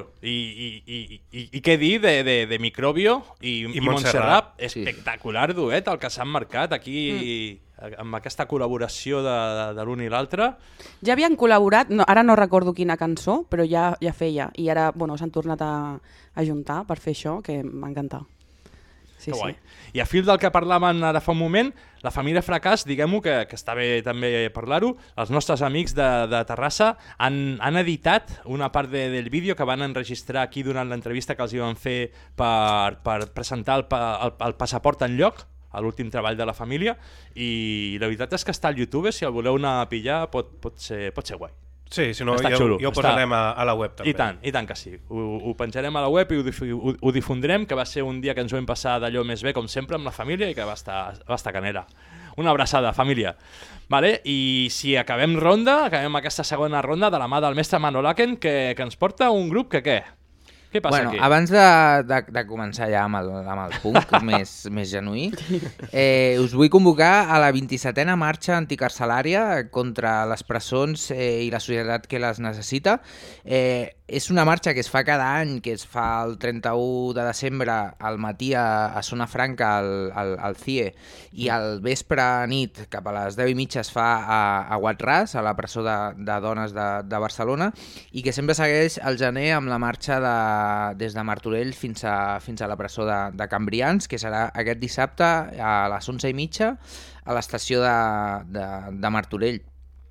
i què dir de Microbio i Montserrat? Espectacular duet el que s'han marcat aquí amb aquesta col·laboració de l'un i l'altre. Ja havien col·laborat, ara no recordo quina cançó, però ja feia. I ara s'han tornat a juntar per fer això, que m'encanta. Que guai. I a fil del que parlàvem ara fa un moment, la família Fracàs, diguem-ho, que està bé també parlar-ho, els nostres amics de Terrassa han editat una part del vídeo que van enregistrar aquí durant l'entrevista que els hi van fer per presentar el passaport enlloc, a l'últim treball de la família, i la veritat és que està al YouTube, si el voleu anar a pillar pot ser guai. Sí, si no, ja ho posarem a la web també. I tant que sí. Ho penjarem a la web i ho difondrem, que va ser un dia que ens ho vam passar d'allò més bé, com sempre, amb la família i que va estar canera. Una abraçada, família. Vale? I si acabem aquesta segona ronda de la mà del mestre Manolaken, que ens porta un grup que què? Què passa aquí? Abans de començar ja amb el punk més genuí, us vull convocar a la 27a marxa anticarcelària contra les presons i la societat que les necessita. És una marxa que es fa cada any, que es fa el 31 de desembre al matí a Zona Franca, al CIE, i al vespre nit, cap a les 10:30, es fa a Guatràs, a la presó de dones de Barcelona, i que sempre segueix el gener amb la marxa des de Martorell fins a la presó de Cambrians, que serà aquest dissabte a les 11:30 a l'estació de Martorell.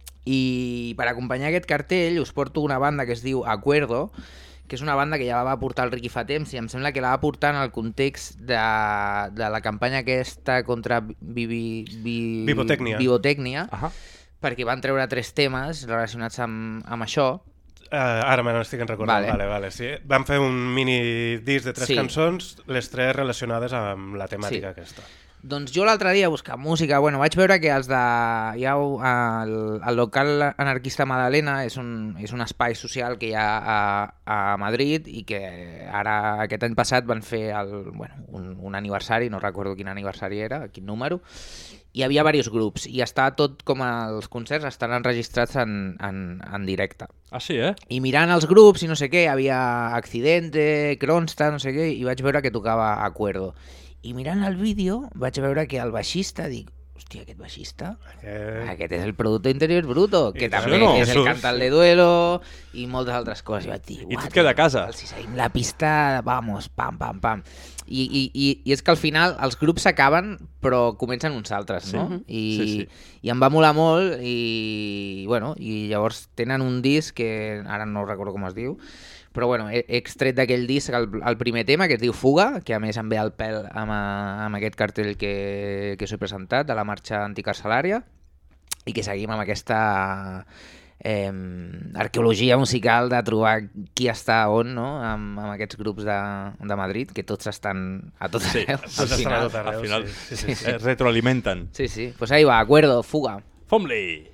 I per acompanyar aquest cartell us porto una banda que es diu Acuerdo, que és una banda que ja la va portar el Riqui fa temps i em sembla que la va portar en el context de la campanya aquesta contra Vivotècnia, perquè van treure 3 temes relacionats amb això. Ara me n'estic recordant. Vale. Sí. Van fer un mini disc de 3 cançons, les 3 relacionades amb la temàtica aquesta. Doncs jo l'altre dia buscant música, vaig veure que el local anarquista Madalena és un espai social que hi ha a Madrid i que ara aquest any passat van fer un aniversari, no recordo quin aniversari era, quin número, hi havia diversos grups i està tot com els concerts estan enregistrats en directe. Ah, sí, I mirant els grups i no sé què, hi havia Accidente, Kronstadt, no sé què, i vaig veure que tocava Acuerdo. I mirant el vídeo vaig veure que el baixista, dic, hòstia, aquest baixista, aquest és el Producto Interior Bruto, que també és el Cantal de Duelo i moltes altres coses. I vaig dir, i tot queda a casa. Si seguim la pista, vamos, pam, pam, pam. I és que al final els grups s'acaben però comencen uns altres, no? I em va molar molt i llavors tenen un disc que ara no recordo com es diu, però he extret d'aquell disc el primer tema, que es diu Fuga, que a més em ve al pèl amb aquest cartell que us he presentat de la marxa anticarcelària, i que seguim amb aquesta arqueologia musical de trobar qui està on, no? amb aquests grups de Madrid, que tots estan a tot arreu. Al final es retroalimenten. Sí. Pues ahí va, Acuerdo, Fuga. Fom-li!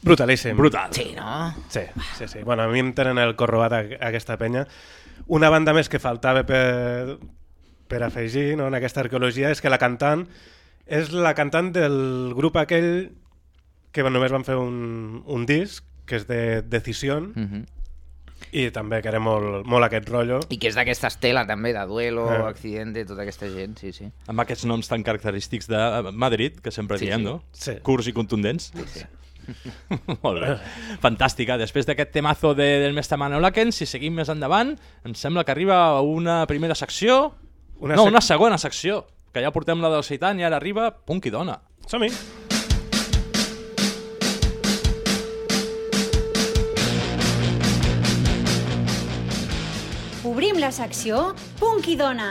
Brutalíssim. Brutal. Sí, no? Sí. Bueno, a mi em tenen el corrobat aquesta penya. Una banda més que faltava per afegir, no, en aquesta arqueologia és que la cantant és la cantant del grup aquell que només van fer un disc, que és de Decisión, i també que era molt aquest rotllo. I que és d'aquesta estela també, de Duelo, Accidente, tota aquesta gent, sí. Amb aquests noms tan característics de Madrid, que sempre diem, no? Sí. Curts i contundents. Sí. Molt bé. Fantàstica. Després d'aquest temazo del mestre Manel Laken, si seguim més endavant, em sembla que arriba una primera secció... una segona secció, que ja portem la del Seitan i ara arriba Punk i Dona. Som-hi! Obrim la secció Punk i Dona.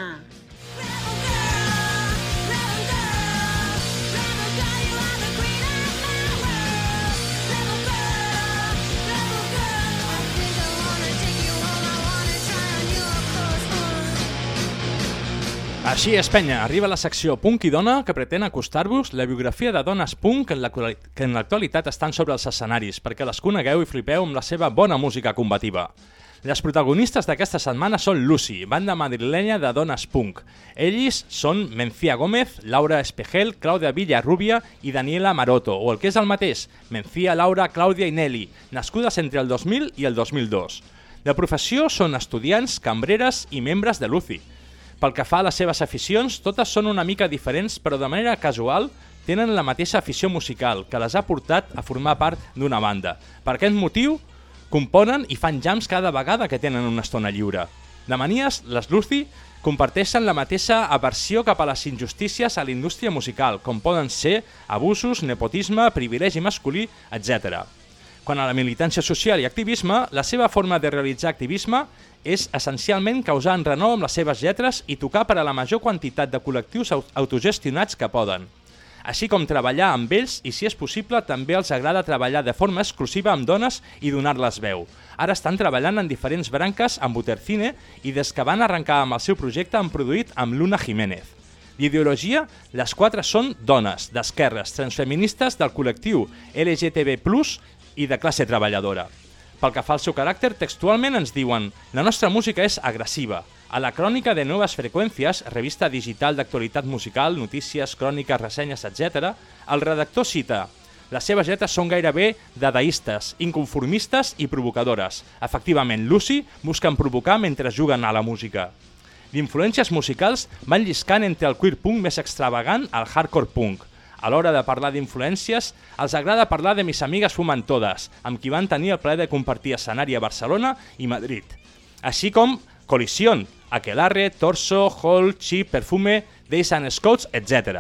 Així és, penya, arriba la secció Punk i Dona, que pretén acostar-vos la biografia de dones punk que en l'actualitat estan sobre els escenaris, perquè les conegueu i flipeu amb la seva bona música combativa. Les protagonistes d'aquesta setmana són Lucy, banda madrilenya de dones punk. Ells són Mencía Gómez, Laura Espejel, Clàudia Villarrubia i Daniela Maroto, o el que és el mateix, Mencía, Laura, Clàudia i Nelly, nascudes entre el 2000 i el 2002. De professió són estudiants, cambreres i membres de Lucy. Pel que fa a les seves aficions, totes són una mica diferents, però de manera casual tenen la mateixa afició musical que les ha portat a formar part d'una banda. Per aquest motiu, componen i fan jams cada vegada que tenen una estona lliure. De manies, les Lucy comparteixen la mateixa aversió cap a les injustícies a la indústria musical, com poden ser abusos, nepotisme, privilegi masculí, etc. Quant a la militància social i activisme, la seva forma de realitzar activisme és essencialment causar enrenou amb les seves lletres i tocar per a la major quantitat de col·lectius autogestionats que poden. Així com treballar amb ells i, si és possible, també els agrada treballar de forma exclusiva amb dones i donar-les veu. Ara estan treballant en diferents branques amb Utercine i des que van arrencar amb el seu projecte han produït amb Luna Jiménez. D'ideologia, les quatre són dones, d'esquerres, transfeministes del col·lectiu LGTB+, i de classe treballadora. Pel que fa al seu caràcter, textualment ens diuen: la nostra música és agressiva. A la crònica de Nuevas Frecuencias, revista digital d'actualitat musical, notícies, cròniques, ressenyes, etc., el redactor cita: les seves lletres són gairebé dadaistes, inconformistes i provocadores. Efectivament, Lucy busquen provocar mentre juguen a la música. D'influències musicals van lliscant entre el queer punk més extravagant al hardcore punk. A l'hora de parlar d'influències, els agrada parlar de Mis Amigas Fuman Todas, amb qui van tenir el plaer de compartir escenari a Barcelona i Madrid. Així com Collision, Aquelarre, Torso, Hall, Chip, Perfume, Days and Scouts, etc.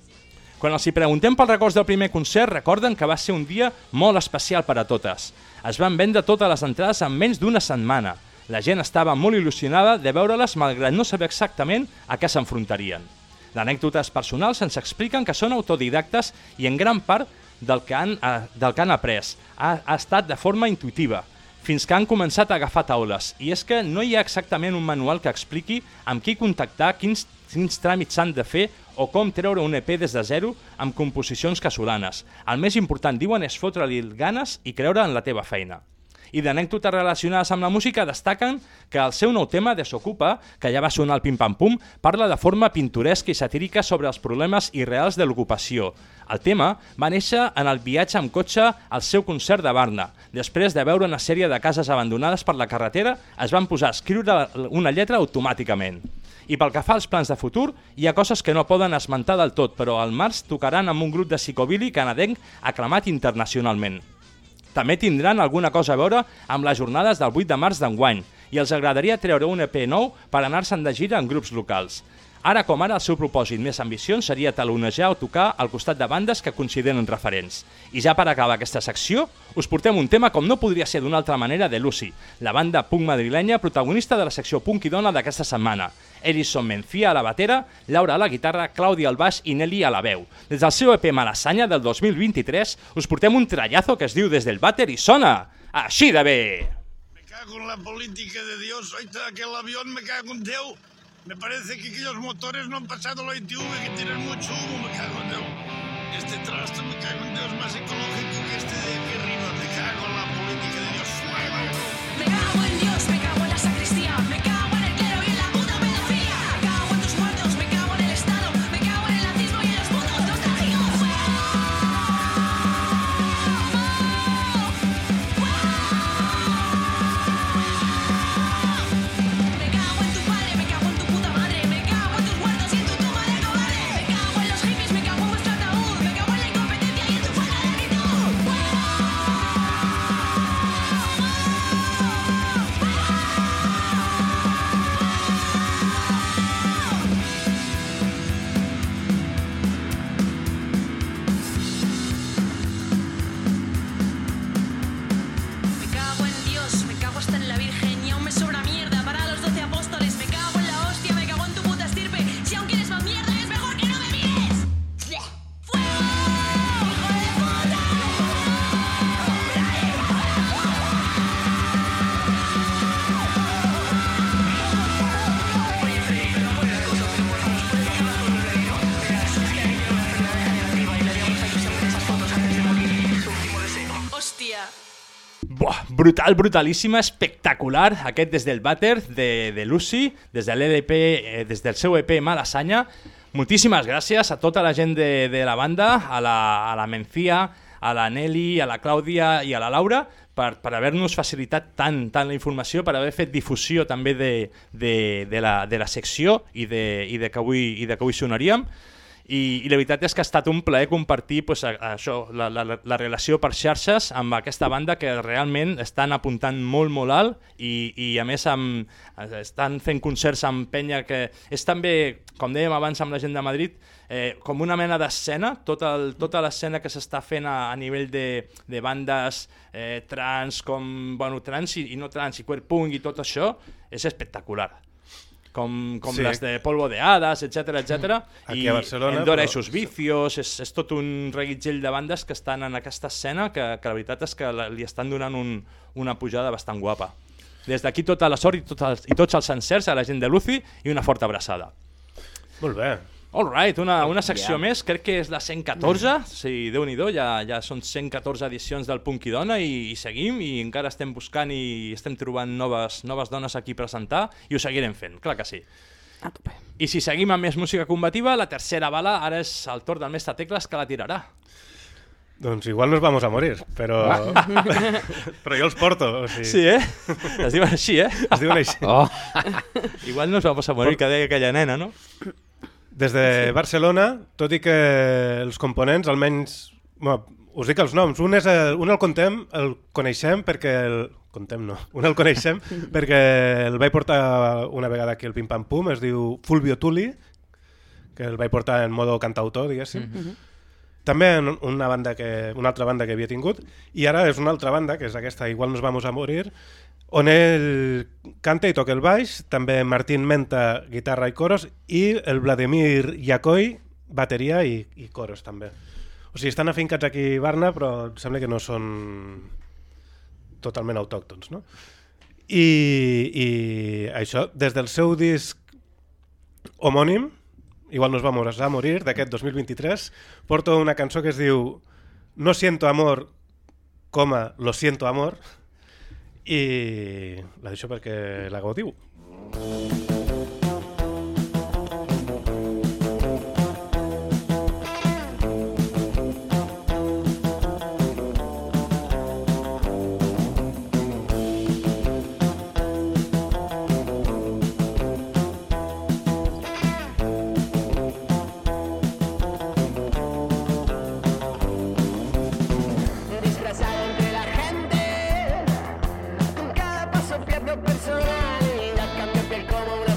Quan els hi preguntem pels records del primer concert, recorden que va ser un dia molt especial per a totes. Es van vendre totes les entrades en menys d'una setmana. La gent estava molt il·lusionada de veure-les malgrat no saber exactament a què s'enfrontarien. D'anècdotes personals ens expliquen que són autodidactes i en gran part del que han après ha estat de forma intuitiva, fins que han començat a agafar taules. I és que no hi ha exactament un manual que expliqui amb qui contactar, quins tràmits s'han de fer o com treure un EP des de zero amb composicions casolanes. El més important, diuen, és fotre-li ganes i creure en la teva feina. I d'anècdotes relacionades amb la música destaquen que el seu nou tema, Desocupa, que ja va sonar al Pim Pam Pum, parla de forma pintoresca i satírica sobre els problemes irreals de l'ocupació. El tema va néixer en el viatge amb cotxe al seu concert de Barna. Després de veure una sèrie de cases abandonades per la carretera, es van posar a escriure una lletra automàticament. I pel que fa als plans de futur, hi ha coses que no poden esmentar del tot, però al març tocaran amb un grup de psicobilly canadenc aclamat internacionalment. També tindran alguna cosa a veure amb les jornades del 8 de març d'enguany i els agradaria treure un EP nou per anar-se'n de gira en grups locals. Ara com ara, el seu propòsit més ambiciós seria talonejar o tocar al costat de bandes que consideren referents. I ja per acabar aquesta secció, us portem un tema com no podria ser d'una altra manera de Lucy, la banda punk madrilenya protagonista de la secció Punk i Dona d'aquesta setmana. Ells són Mencía a la batera, Laura a la guitarra, Clàudia al baix i Nelly a la veu. Des del seu EP Malassanya del 2023 us portem un trallazo que es diu Des del Váter i sona així de bé! Me cago en la política de Dios, ahorita aquel avión me cago en Déu. Me parece que aquellos motores no han pasado la ITV, que tienen mucho humo, me cago en Déu. Este trasto me cago en Dios más ecológico que este de aquí arriba. Me cago en la política de Dios. ¡Fuego! Me cago en Dios, me cago en la sacristía, me cago en el clero y en la puta pedofilia. Me cago en tus muertos, me cago en el Estado, me cago en el nazismo y en los putos nostálgicos. Me cago en tu padre, me cago en tu puta madre, me cago en tus muertos y en tu tumba de cobarde. Me cago en los hippies, me cago en vuestro ataúd, me cago en la incompetencia y en tu falta de actitud. Me cago en Dios, me cago hasta en la Virgen y aún me sobra mierda para los 12 apóstoles. Me cago en la hostia, me cago en tu puta estirpe. Si aún quieres más mierda es mejor que no me mires. ¡Fuego! ¡Hijo de puta! ¡Hostia! Buah, brutal, brutalíssima, espectacular, aquest des del vàter de Lucy, des de l'EDP, des del seu EP Malassanya. Moltíssimes gràcies a tota la gent de la banda, a la Mencía, a la Nelly, a la Clàudia i a la Laura, per haver-nos facilitat tant la informació, per haver fet difusió també de la secció i de que avui sonaríem. I la veritat és que ha estat un plaer compartir això, la relació per xarxes amb aquesta banda que realment estan apuntant molt, molt alt i a més estan fent concerts amb penya que és també, com dèiem abans amb la gent de Madrid, com una mena d'escena, tota l'escena que s'està fent a nivell de bandes trans, trans i no trans, i queer punk i tot això, és espectacular. Com sí. Les de Polvo de Hadas, etc. Aquí a Barcelona, Endora i sus vicios, és tot un reguitzell de bandes que estan en aquesta escena que la veritat és que li estan donant una pujada bastant guapa. Des d'aquí tota la sort i tots els encerts a la gent de Lucy i una forta abraçada. Molt bé. All right, una secció més, crec que és la 114, sí, Déu-n'hi-do, ja són 114 edicions del Punk i Dona i seguim i encara estem buscant i estem trobant noves dones aquí a presentar i ho seguirem fent, clar que sí. A tope. I si seguim amb més música combativa, la tercera bala ara és el torn del mestre Tecles que la tirarà. Doncs igual nos vamos a morir, però però jo els porto. O sigui... Sí, Es diuen així, Es diuen així. Oh. Igual nos vamos a morir, que deia aquella nena, no? Des de Barcelona, tot i que els components, almenys... Bueno, us dic els noms. Un el coneixem perquè... Un el coneixem perquè el vaig portar una vegada aquí al Pim Pam Pum, es diu Fulvio Tulli, que el vaig portar en modo cantautor, diguéssim. També una altra banda que havia tingut, i ara és una altra banda, que és aquesta, Igual nos vamos a morir, on ell canta i toca el baix, també Martín Menta, guitarra i coros, i el Vladimir Yakoi, bateria i coros també. O sigui, estan afincats aquí a Barna, però sembla que no són totalment autòctons, no? I això, des del seu disc homònim, Igual nos vamos a morir, d'aquest 2023, porto una cançó que es diu No siento amor, lo siento amor, i la deixo perquè la gaudiu. Personalidad, cambio piel como una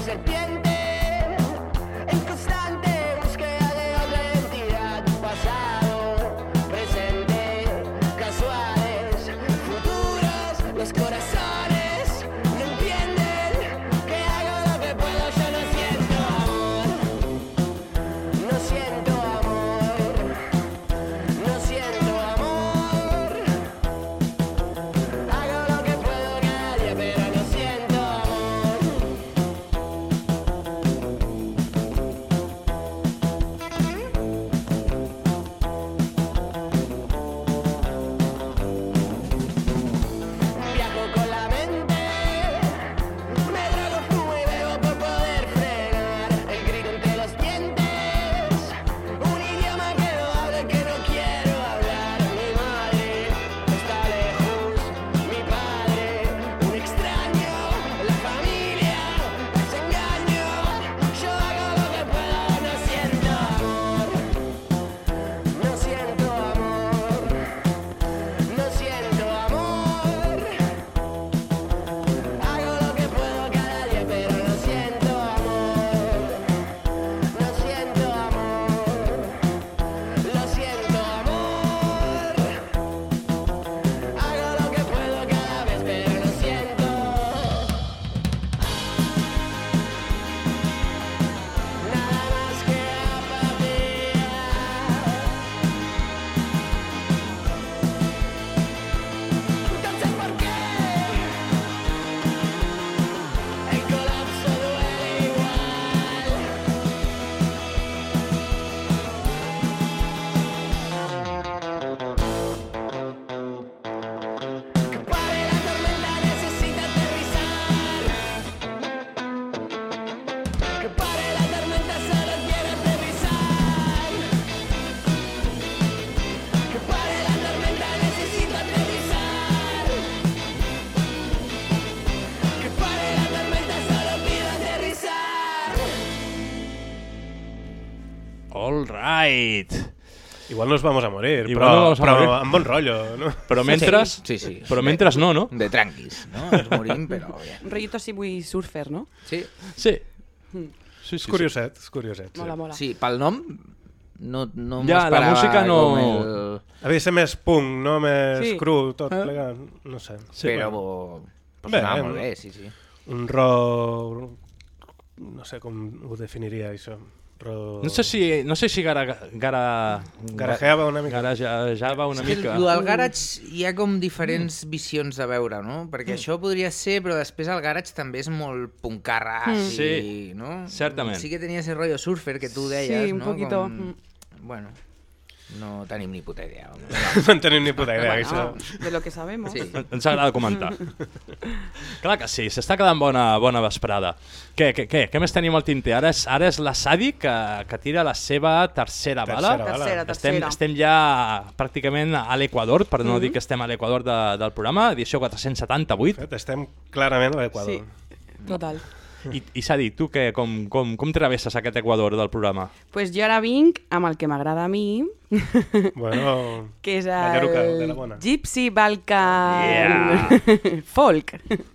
All right. Igual nos vamos a morir, Igual però amb bon rotllo, no? Però mentre... Sí. Però mentre no? De tranquis, no? Ens morim, però... Un rollito així vull surfer, no? Sí. Sí. És curioset, és curioset. Mola. Sí, pel nom no ja, m'esperava. La música no... Havia de ser més punk, no més cru, tot plegat, no sé. Sí, però sonava molt bé, sí. Un rock... No sé com ho definiria, això. No sé si garajeava una mica. Garajava una mica. El del garage hi ha com diferents visions de veure, no? Perquè això podria ser, però després el garage també és molt puncarra. Sí, no? Certament. Sí que tenia ese rollo surfer que tu deies, sí, un no? poquito. Bueno, no tenim ni puta idea. No en tenim ni puta idea, això. De lo que sabemos. Sí. Ens agrada comentar. Clar que sí, s'està quedant bona vesprada. Què més tenim al tinter? Ara és la Sadi que tira la seva tercera bala. Tercera. Estem ja pràcticament a l'Equador, per no dir que estem a l'Equador del programa, edició 478. Estem clarament a l'Equador. Sí, total. I Sadi, tu com travesses aquest Equador del programa? Pues jo ara vinc amb el que m'agrada a mi, bueno, que és el Gypsy Balkan Folk.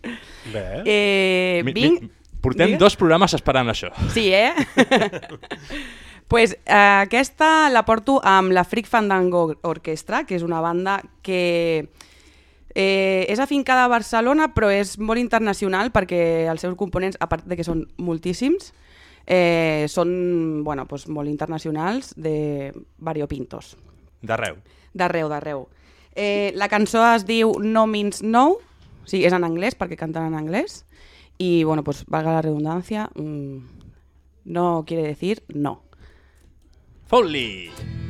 Bé. Portem 2 programes esperant això. Sí, pues aquesta la porto amb la Freak Fandango Orquestra, que és una banda que és afincada a Barcelona, però és molt internacional perquè els seus components, a part de que són moltíssims, són molt internacionals, de variopintos. D'arreu. D'arreu. La cançó es diu No Means No, o sigui, és en anglès perquè canten en anglès, i, valga la redundancia, no quiere decir no. Foley!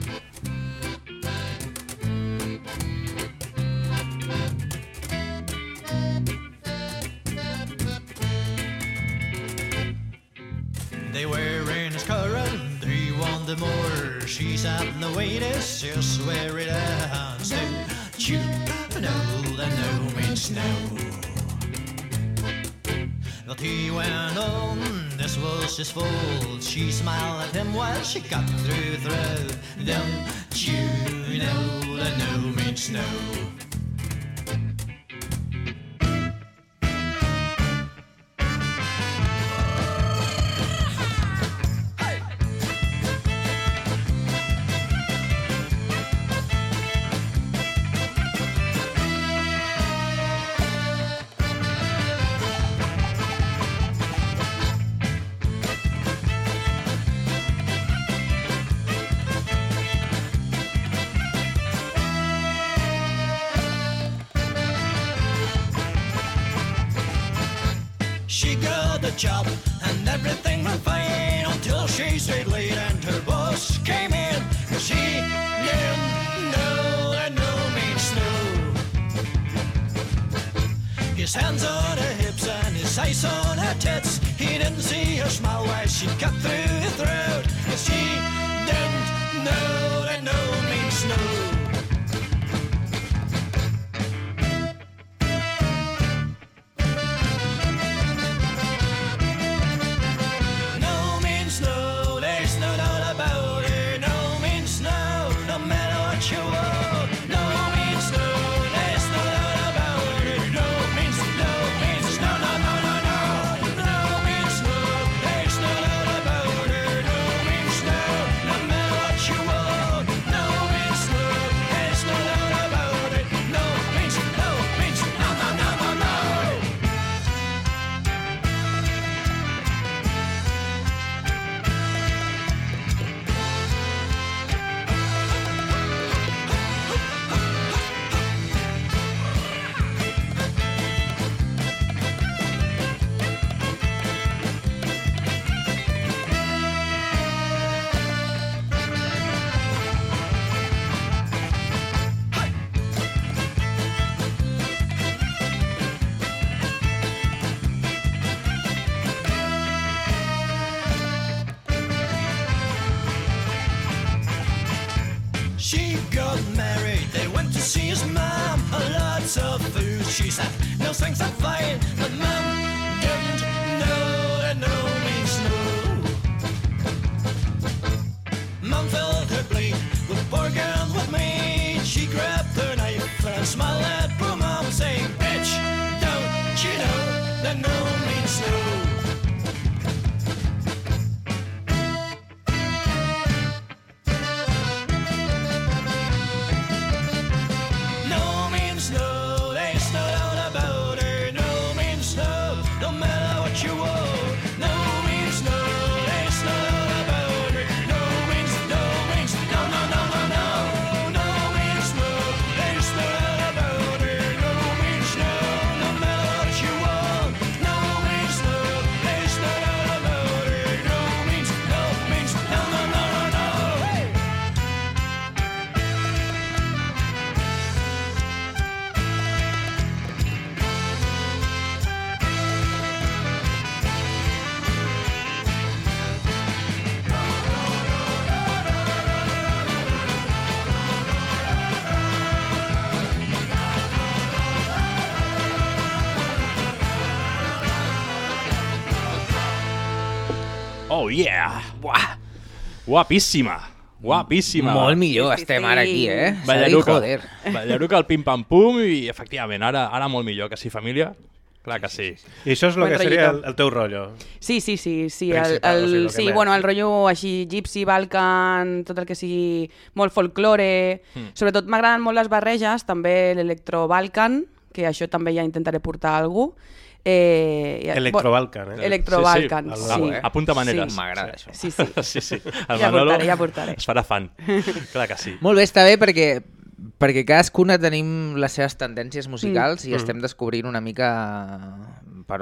They were in his car and he wanted more. She's out in the waitress, just wear it out. Snow, chew, no, that no means no. But he went on, this was his fault. She smiled at him while she cut through the throat. Don't you know that no means no? She got the job and everything went fine until she stayed late and her boss came in. She didn't know that no means no. His hands on her hips and his eyes on her tits. He didn't see her smile while she cut through his throat. Cause she didn't know that no means no. She got married, they went to see his mom. Lots of food, she said, no thanks, I'm fine. But mom didn't know that no means no. Oh yeah! Buah! Guapíssima! Guapíssima! Molt millor estem ara aquí, Ballaruca. Joder. Ballaruca, el pim-pam-pum, i efectivament, ara molt millor, que sí, família? Clar que sí. I això és el que seria el teu rotllo? Sí. Principal, Sí, bueno, el rotllo així, gypsy, balkan, tot el que sigui molt folklore. Sobretot m'agraden molt les barreges, també l'electro-balkan, que això també ja intentaré portar a algú. Electro-balkan, Electro-balkan, sí. Apunta maneres. Sí, m'agrada això. Sí. Sí. El Ja Manolo portaré. es farà fan. Clar que sí. Molt bé, està bé perquè cadascuna tenim les seves tendències musicals i estem descobrint una mica per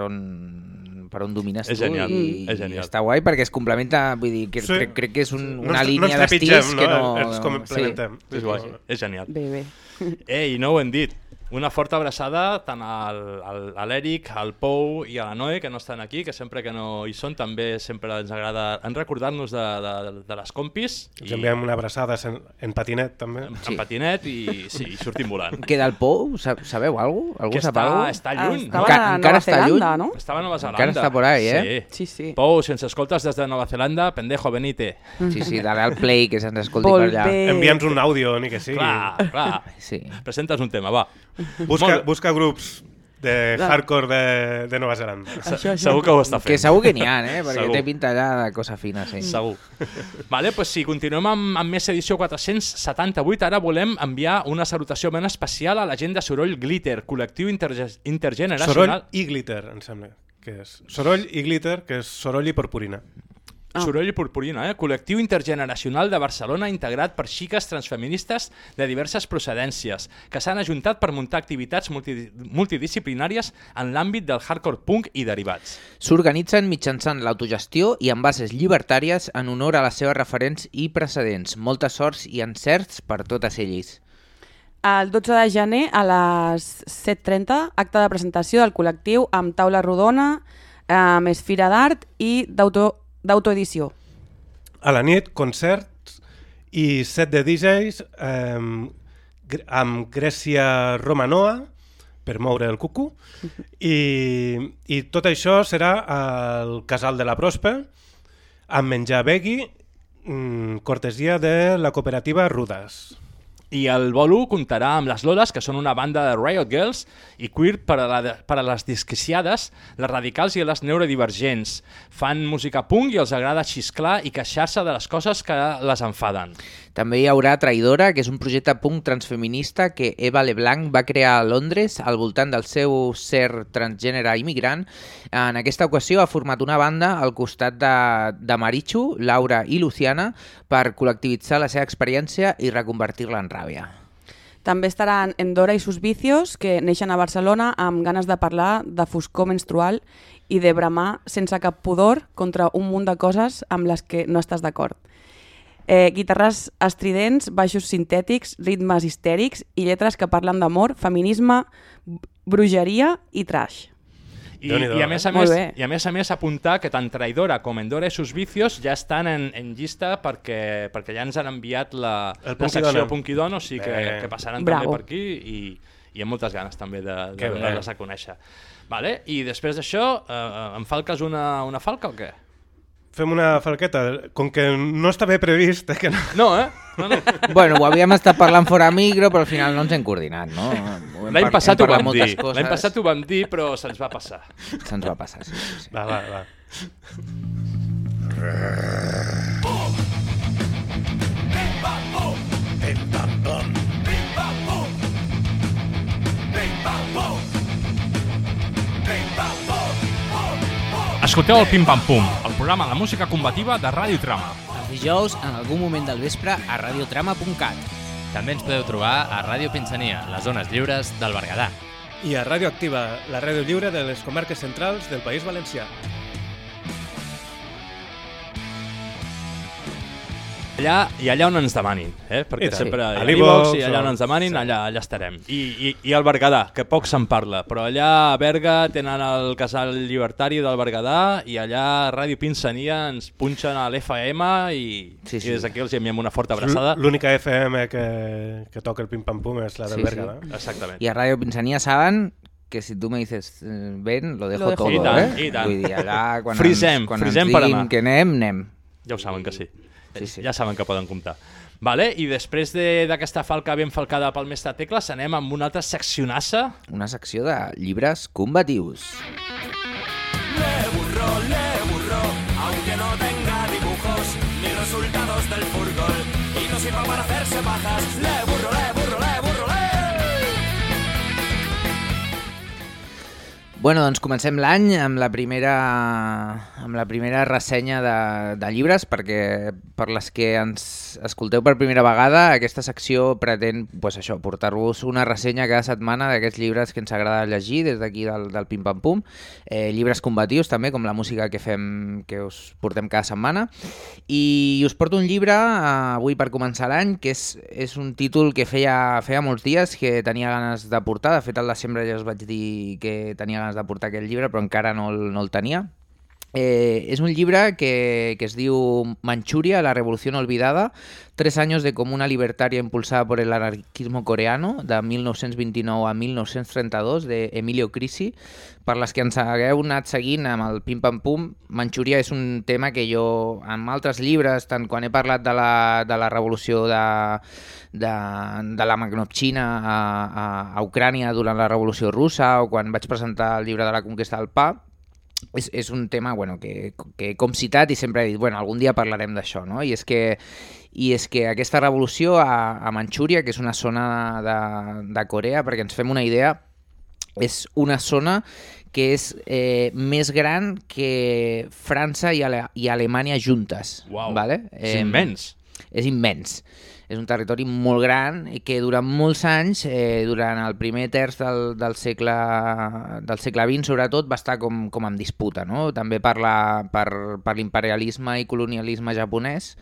on domines tu. És genial. I està guai perquè es complementa, vull dir, que crec que és una línia d'estils que no... Ens complementem. És guai, és genial. Bé. I no ho hem dit. Una forta abraçada tant a l'Eric, al Pou i a la Noe, que no estan aquí, que sempre que no hi són també sempre ens agrada recordar-nos de les compis. Ens enviem una abraçada en patinet també. En patinet i sortim volant. Que del Pou, sabeu alguna cosa? Algú sap alguna cosa? Està lluny. Estava a Nova Zelanda, no? Estava a Nova Zelanda. Encara està por ahí, Sí. Pou, si ens escoltes des de Nova Zelanda, pendejo, venite. Sí, dale al play, que se'ns escolti per allà. Envia'ns un àudio, ni que sigui. Clar. Sí. Presenta'ns un tema, va. Busca grups de hardcore de Nova Zelanda. Segur que ho està fent. Que segur que n'hi ha, perquè Segur. té pinta allà de cosa fina, sí. Segur. Vale, pues sí, continuem amb més edició 478. Ara volem enviar una salutació ben especial a la gent de Soroll Glitter, col·lectiu intergeneracional. Soroll i Glitter, em sembla que és. Soroll i Glitter, que és Soroll i Purpurina. Soroll i Purpurina, col·lectiu intergeneracional de Barcelona integrat per xiques transfeministes de diverses procedències que s'han ajuntat per muntar activitats multidisciplinàries en l'àmbit del hardcore punk i derivats. S'organitzen mitjançant l'autogestió i amb bases llibertàries en honor a les seves referents i precedents. Moltes sorts i encerts per totes elles. El 12 de gener a les 7:30, acte de presentació del col·lectiu amb taula rodona, més fira d'art i d'autoedició. A la nit, concerts i set de DJs amb Grècia Romanoa per moure el cucu i tot això serà al Casal de la Prospe amb menjar veggie, cortesia de la cooperativa Rudas. I el bolo comptarà amb les Loles, que són una banda de Riot Girls, i queer per a les disquiciades, les radicals i les neurodivergents. Fan música punk i els agrada xisclar i queixar-se de les coses que les enfaden. També hi haurà Traïdora, que és un projecte punk transfeminista que Eva LeBlanc va crear a Londres al voltant del seu ser transgènere immigrant. En aquesta ocasió ha format una banda al costat de Marichu, Laura i Luciana per col·lectivitzar la seva experiència i reconvertir-la en ràbia. També estaran Endora i sus vicios, que neixen a Barcelona amb ganes de parlar de foscor menstrual i de bramar sense cap pudor contra un munt de coses amb les que no estàs d'acord. Guitarres estridents, baixos sintètics, ritmes histèrics i lletres que parlen d'amor, feminisme, brujeria i trash. I a més a més apuntar que tant Traïdora com Endora i sus vicios ja estan en llista perquè ja ens han enviat la secció Punkidon, o sigui que passaran també per aquí i amb moltes ganes també de donar-les a conèixer. Vale? I després d'això, em falques una falca o què? Fem una falqueta, com que no està bé previst. Que no. No. Bueno, ho havíem estat parlant fora micro, però al final no ens hem coordinat, no? L'any passat ho vam dir, però se'ns va passar. Se'ns va passar, sí. Va. Escolteu el Pim Pam Pum, el programa de música combativa de Ràdio Trama. Els dijous, en algun moment del vespre, a radiotrama.cat. També ens podeu trobar a Ràdio Pinsania, les zones lliures del Berguedà. I a Ràdio Activa, la ràdio lliure de les comarques centrals del País Valencià. I allà on ens demanin, perquè sempre a l'Ivox i allà on ens demanin, allà estarem. I al Berguedà, que poc se'n parla, però allà a Berga tenen el casal llibertari del Berguedà i allà a Ràdio Pinsania ens punxen a l'FM i des d'aquí els enviem una forta abraçada. L'única FM que toca el Pim Pam Pum és la del Berguedà. Exactament. I a Ràdio Pinsania saben que si tu me dices ven, lo dejo Lo dejo todo, I tant, i tant. Vull dir, allà quan Frisem ens per diguin demà. que anem. Ja ho saben que sí. Sí. Ja saben que poden comptar. Vale? I després d'aquesta falca ben falcada pel mestre Tecles, anem amb una altra seccionassa. Una secció de llibres combatius. Le burro, aunque no tenga dibujos ni resultados del fútbol y no sirva para hacerse pajas. Le burro, le burro, le burro, le. Bueno, doncs comencem l'any amb la primera ressenya de llibres, perquè per les que ens escolteu per primera vegada, aquesta secció pretén portar-vos una ressenya cada setmana d'aquests llibres que ens agrada llegir des d'aquí del Pim Pam Pum, llibres combatius també, com la música que fem, que us portem cada setmana, i us porto un llibre avui per començar l'any, que és un títol que feia molts dies que tenia ganes de portar. De fet, al desembre ja us vaig dir que tenia ganes de portar aquest llibre, però encara no el tenia. Es un llibre que es diu Manchuria, la revolución olvidada, 3 años de comuna libertaria impulsada por el anarquismo coreano, de 1929 a 1932, de Emilio Crisi. Per les que ens hagueu anat seguint amb el Pim Pam Pum, Manchuria és un tema que jo, amb altres llibres, tant quan he parlat de la revolució de la Magnopchina a Ucrània durant la revolució russa, o quan vaig presentar el llibre de la conquesta del pa, és un tema que he com citat i sempre he dit, algun dia parlarem d'això, no? I és que aquesta revolució a Manxúria, que és una zona de Corea, perquè ens fem una idea, és una zona que és més gran que França i Alemanya juntes. Uau, vale? És immens. És immens. És un territori molt gran i que durant molts anys, durant el primer terç del segle XX sobretot, va estar com en disputa, no? També per l'imperialisme i colonialisme japonès.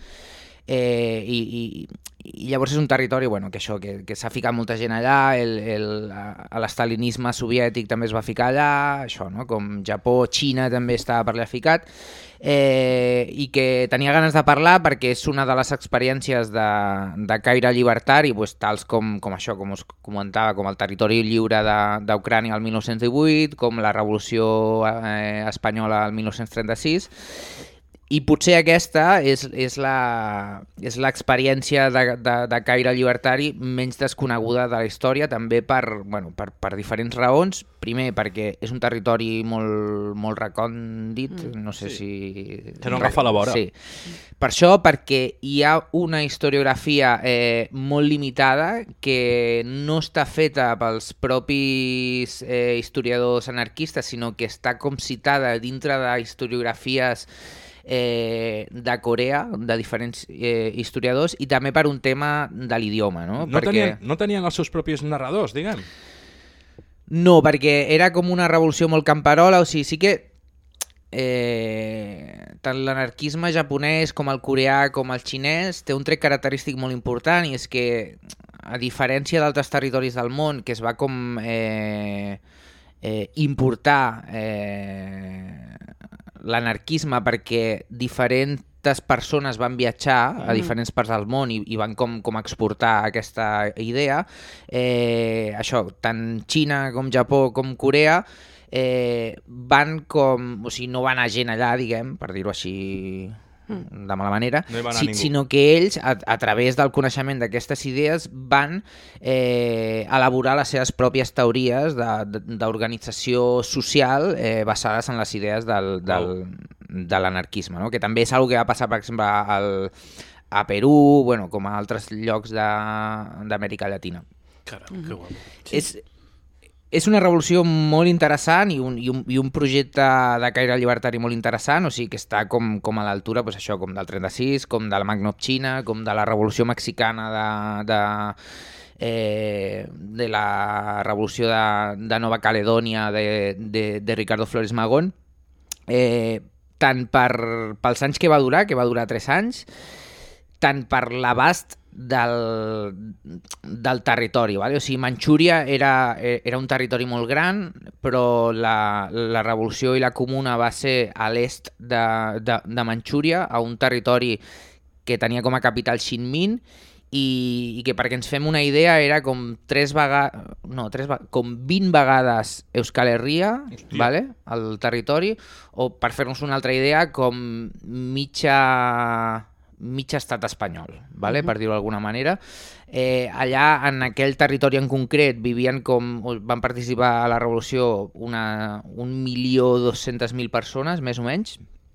I llavors és un territori que s'ha ficat molta gent allà, l'estalinisme soviètic també es va ficar allà, això, no? Com Japó, Xina també estava per allà ficat, i que tenia ganes de parlar perquè és una de les experiències de caire llibertari, tals com això, com us comentava, com el territori lliure d'Ucrània al 1918, com la revolució espanyola al 1936, i potser aquesta és l'experiència de caire llibertari menys desconeguda de la història, també per diferents raons. Primer, perquè és un territori molt recòndit, no sé si... Que no agafa la vora. Sí. Per això, perquè hi ha una historiografia molt limitada que no està feta pels propis historiadors anarquistes, sinó que està com citada dintre de historiografies de Corea, de diferents historiadors, i també per un tema de l'idioma, no? No tenien els seus propis narradors, diguem? No, perquè era com una revolució molt camperola, o sigui, sí que tant l'anarquisme japonès com el coreà com el xinès té un tret característic molt important, i és que, a diferència d'altres territoris del món, que es va com importar l'anarquisme perquè diferents persones van viatjar a diferents parts del món i van com exportar aquesta idea, això, tant Xina com Japó com Corea van com... O sigui, no va anar gent allà, diguem, per dir-ho així de mala manera, sinó que ells, a través del coneixement d'aquestes idees, van elaborar les seves pròpies teories d'organització social basades en les idees de l'anarquisme, no? Que també és una cosa que va passar, per exemple, a Perú, com a altres llocs d'Amèrica Llatina. Caram, que guapo. És una revolució molt interessant i un projecte de caire llibertari molt interessant, o sigui que està com a l'altura, això, com del 36, com de la Magnopchina, com de la revolució mexicana de la revolució de Nova Caledònia de Ricardo Flores Magón, tant pels anys que va durar 3 anys, tant per l'abast del territori, vale? O sigui, Manxúria era un territori molt gran, però la revolució i la comuna va ser a l'est de Manxúria, a un territori que tenia com a capital Xinmin, i que perquè ens fem una idea era com 20 vegades Euskal Herria, vale? Al territori, o per fer-nos una altra idea com mitja estat espanyol, vale? Per dir-ho d'alguna manera. Allà, en aquell territori en concret, van participar a la revolució 1.200.000 persones, més o menys.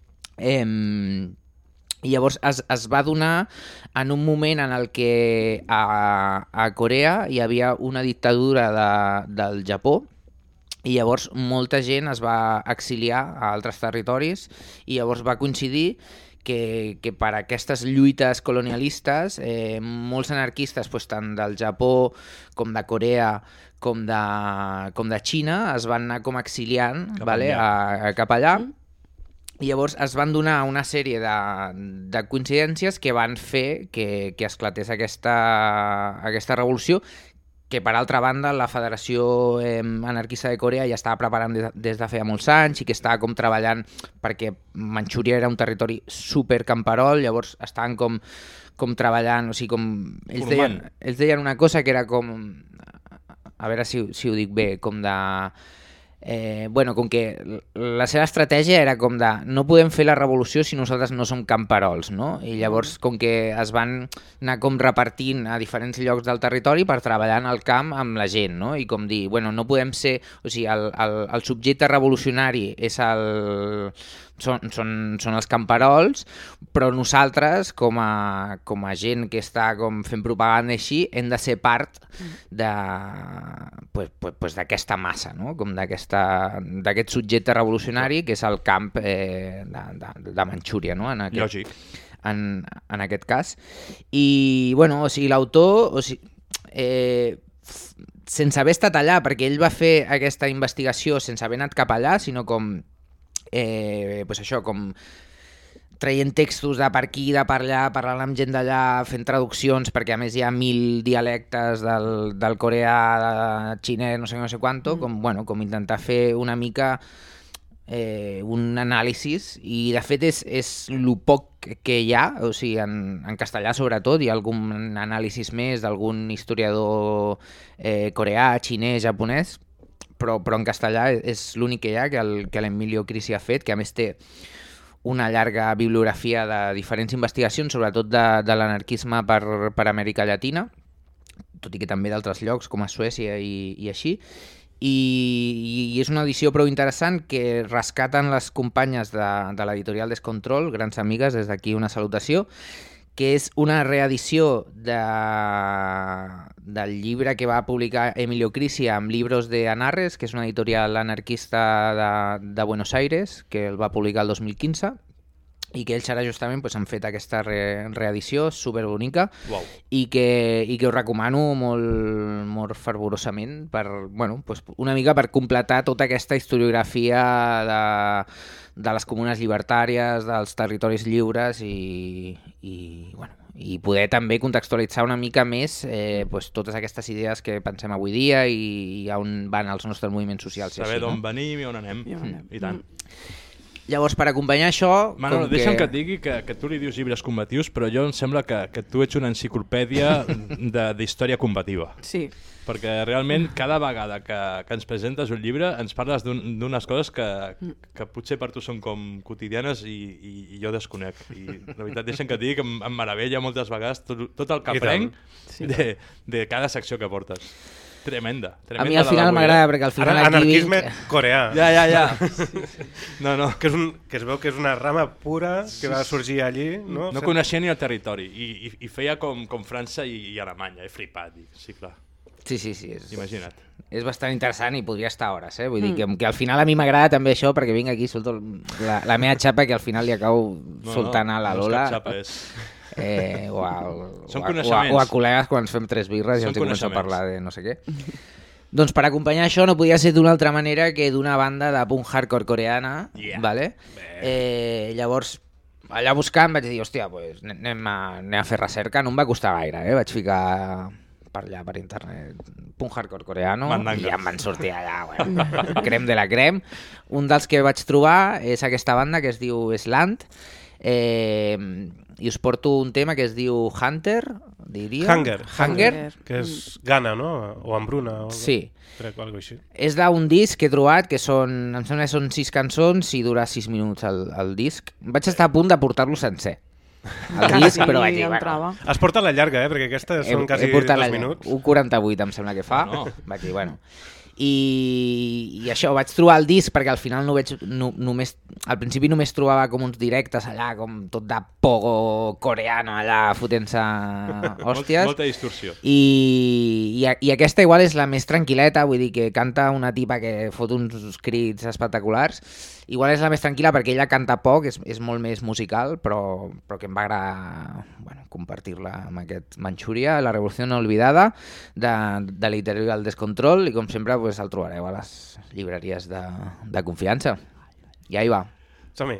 I llavors es va donar en un moment en el que a Corea hi havia una dictadura del Japó, i llavors molta gent es va exiliar a altres territoris, i llavors va coincidir que per aquestes lluites colonialistes molts anarquistes tant del Japó com de Corea com de Xina es van anar com exiliant cap allà. I llavors es van donar una sèrie de coincidències que van fer que esclatés aquesta revolució, que per altra banda la Federació Anarquista de Corea ja estava preparant des de feia molts anys i que estava com treballant, perquè Manxúria era un territori super camperol, llavors estaven com treballant, o sigui, ells deien una cosa que era com, a veure si ho dic bé, com de... com que la seva estratègia era com de no podem fer la revolució si nosaltres no som camperols, no? I llavors com que es van anar com repartint a diferents llocs del territori per treballar en el camp amb la gent, no? I com dir, no podem ser... O sigui, el subjecte revolucionari és són els camperols, però nosaltres, com a gent que està com fent propaganda així, hem de ser part d'aquesta massa, no? Com d'aquest subjecte revolucionari que és el camp de Manxúria, no? Lògic. En aquest cas. I, o sigui, l'autor... sense haver estat allà, perquè ell va fer aquesta investigació sense haver anat cap allà, sinó com... això, com traient textos de per aquí, de per allà, parlant amb gent d'allà, fent traduccions, perquè a més hi ha 1.000 dialectes del coreà, de xinès, no sé quanto, com intentar fer una mica un anàlisis, i de fet és el poc que hi ha, o sigui, en castellà sobretot, hi ha algun anàlisis més d'algun historiador coreà, xinès, japonès, però en castellà és l'únic que hi ha, que l'Emilio Crisi ha fet, que a més té una llarga bibliografia de diferents investigacions, sobretot de l'anarquisme per Amèrica Llatina, tot i que també d'altres llocs, com a Suècia i així. I és una edició prou interessant que rescaten les companyes de l'editorial Descontrol, grans amigues, des d'aquí una salutació, que és una reedició del llibre que va publicar Emilio Crisi amb Libros de Anarres, que és una editorial anarquista de Buenos Aires, que el va publicar el 2015, i que ells ara justament han fet aquesta reedició superbonica, i que us recomano molt fervorosament, una mica per completar tota aquesta historiografia de les comunes llibertàries, dels territoris lliures, i poder també contextualitzar una mica més totes aquestes idees que pensem avui dia i on van els nostres moviments socials. Saber d'on venim i on anem, i tant. Llavors, per acompanyar això... Manolo, deixa'm que et digui que tu li dius llibres combatius, però jo em sembla que tu ets una enciclopèdia d'història combativa. Sí. Perquè realment cada vegada que ens presentes un llibre ens parles d'unes coses que potser per tu són com quotidianes i jo desconec. I la veritat, deixa'm que et digui que em meravella moltes vegades tot el que aprenc de cada secció que portes. Tremenda. A mi al final m'agrada, perquè al final aquí... Anarquisme coreà. Ja. No. Que es veu que és una rama pura que va sorgir allí. No coneixia ni el territori i feia com França i Alemanya. He flipat. Sí, clar. Sí. Imagina't. És bastant interessant i podria estar hores, Vull dir que al final a mi m'agrada també això, perquè vinc aquí i solto la meva xapa, que al final li acabo soltant a la Lola. No, xapa és... o a col·legues quan ens fem 3 birres i els començo a parlar de no sé què. Doncs per acompanyar això no podia ser d'una altra manera que d'una banda de punk hardcore coreana, vale? Llavors allà buscant vaig dir, hòstia, pues, anem a fer recerca, no em va costar gaire, vaig ficar per allà per internet punk hardcore coreano i ja em van sortir allà, crem de la crem. Un dels que vaig trobar és aquesta banda que es diu Slant, I us porto un tema que es diu Hunter, diria. Hunger, que és gana, no? O hambruna. O sí. Crec, o alguna cosa així. És d'un disc que he trobat que em sembla que són 6 cançons i dura 6 minuts el disc. Vaig estar a punt de portar-lo sencer. El disc, però vaig dir, bueno... Has portat la llarga, perquè aquesta són quasi 2 minuts. 1:48 em sembla que fa. No. Vaig dir, bueno... I això, vaig trobar el disc perquè al final al principi només trobava com uns directes allà, com tot de pogo coreano allà fotent-se hòsties. Molta distorsió. I aquesta igual és la més tranquil·leta, vull dir que canta una tipa que fot uns crits espectaculars. Igual és la més tranquil·la perquè ella canta poc, és molt més musical, però que em va agradar compartir-la amb aquest Manxúria, La Revolució no olvidada, de l'Editorial Descontrol, i com sempre el trobareu a les llibreries de confiança. I ahí va. Som-hi.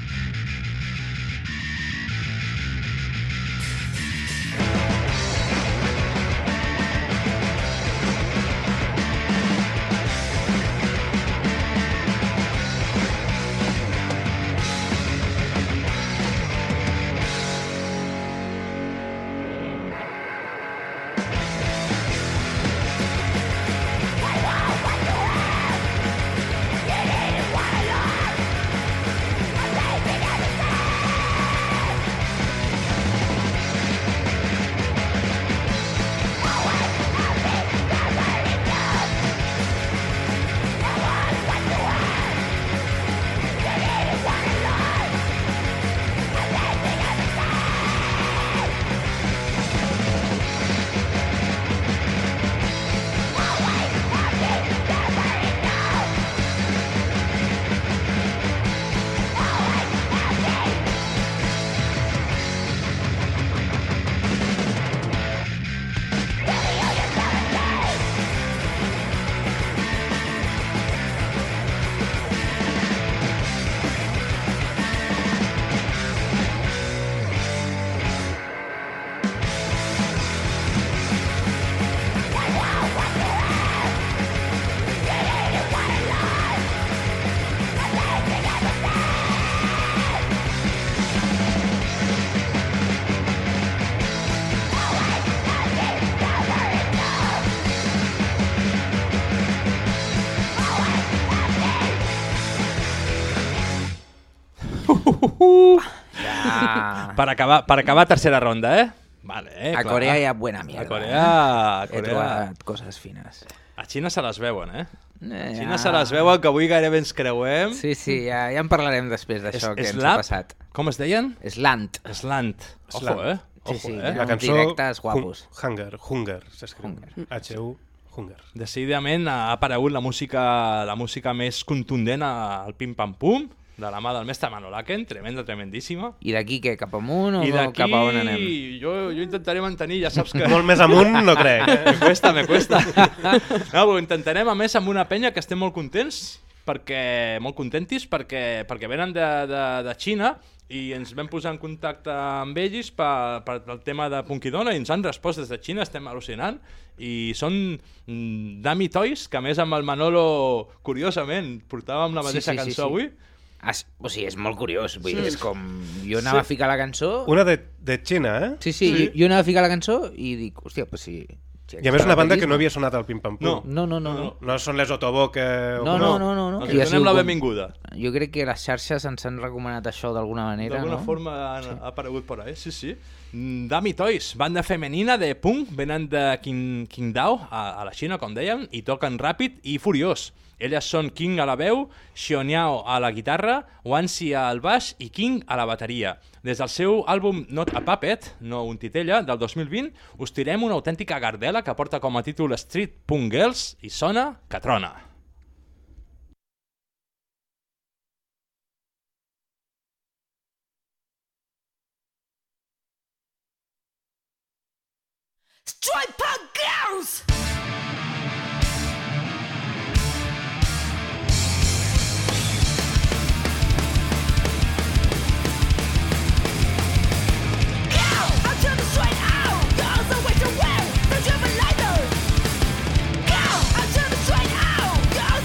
Ja. Per acabar tercera ronda, Vale, a Corea hi ha buena mierda. A Corea... He trobat coses fines. A Xina se les veuen, A Xina se les veuen, que avui gairebé ens creuem. Sí, ja en parlarem després d'això que ens ha passat. Com es deien? Slant. Ojo, Sí, la cançó directes guapos. Hunger, s'escriu. H-U, Hunger. Decididament ha aparegut la música més contundent al pim-pam-pum, de la mà del mestre Manolaken, tremendíssima. I d'aquí què, cap amunt o cap a on anem? Jo intentaré mantenir, ja saps que... Molt més amunt no crec. Me cuesta. No, ho intentarem, a més, amb una penya que estem molt contents, molt contentis, perquè venen de Xina i ens vam posar en contacte amb ells per el tema de Punkidona i ens han respost des de Xina, estem al·lucinant, i són Dummy Toys, que a més amb el Manolo, curiosament, portàvem la mateixa cançó avui. O sigui, és molt curiós, vull dir, és com... Jo anava a ficar la cançó... Una de Xina, Sí, jo anava a ficar la cançó i dic, hòstia, pues sí... I a més una banda que no havia sonat al pim-pam-pum. No. No són les Otobo que... No. Els donem la benvinguda. Jo crec que les xarxes ens han recomanat això d'alguna manera, D'alguna forma ha aparegut per ahí, sí. Dummy Toys, banda femenina de punk, venen de Qingdao, a la Xina, com dèiem, i toquen ràpid i furiós. Elles són King a la veu, Xioniao a la guitarra, Wansi al baix i King a la bateria. Des del seu àlbum Not a Puppet, no un titella, del 2020, us tirem una autèntica gardela que porta com a títol Street Punk Girls i sona que trona. Street Punk Girls!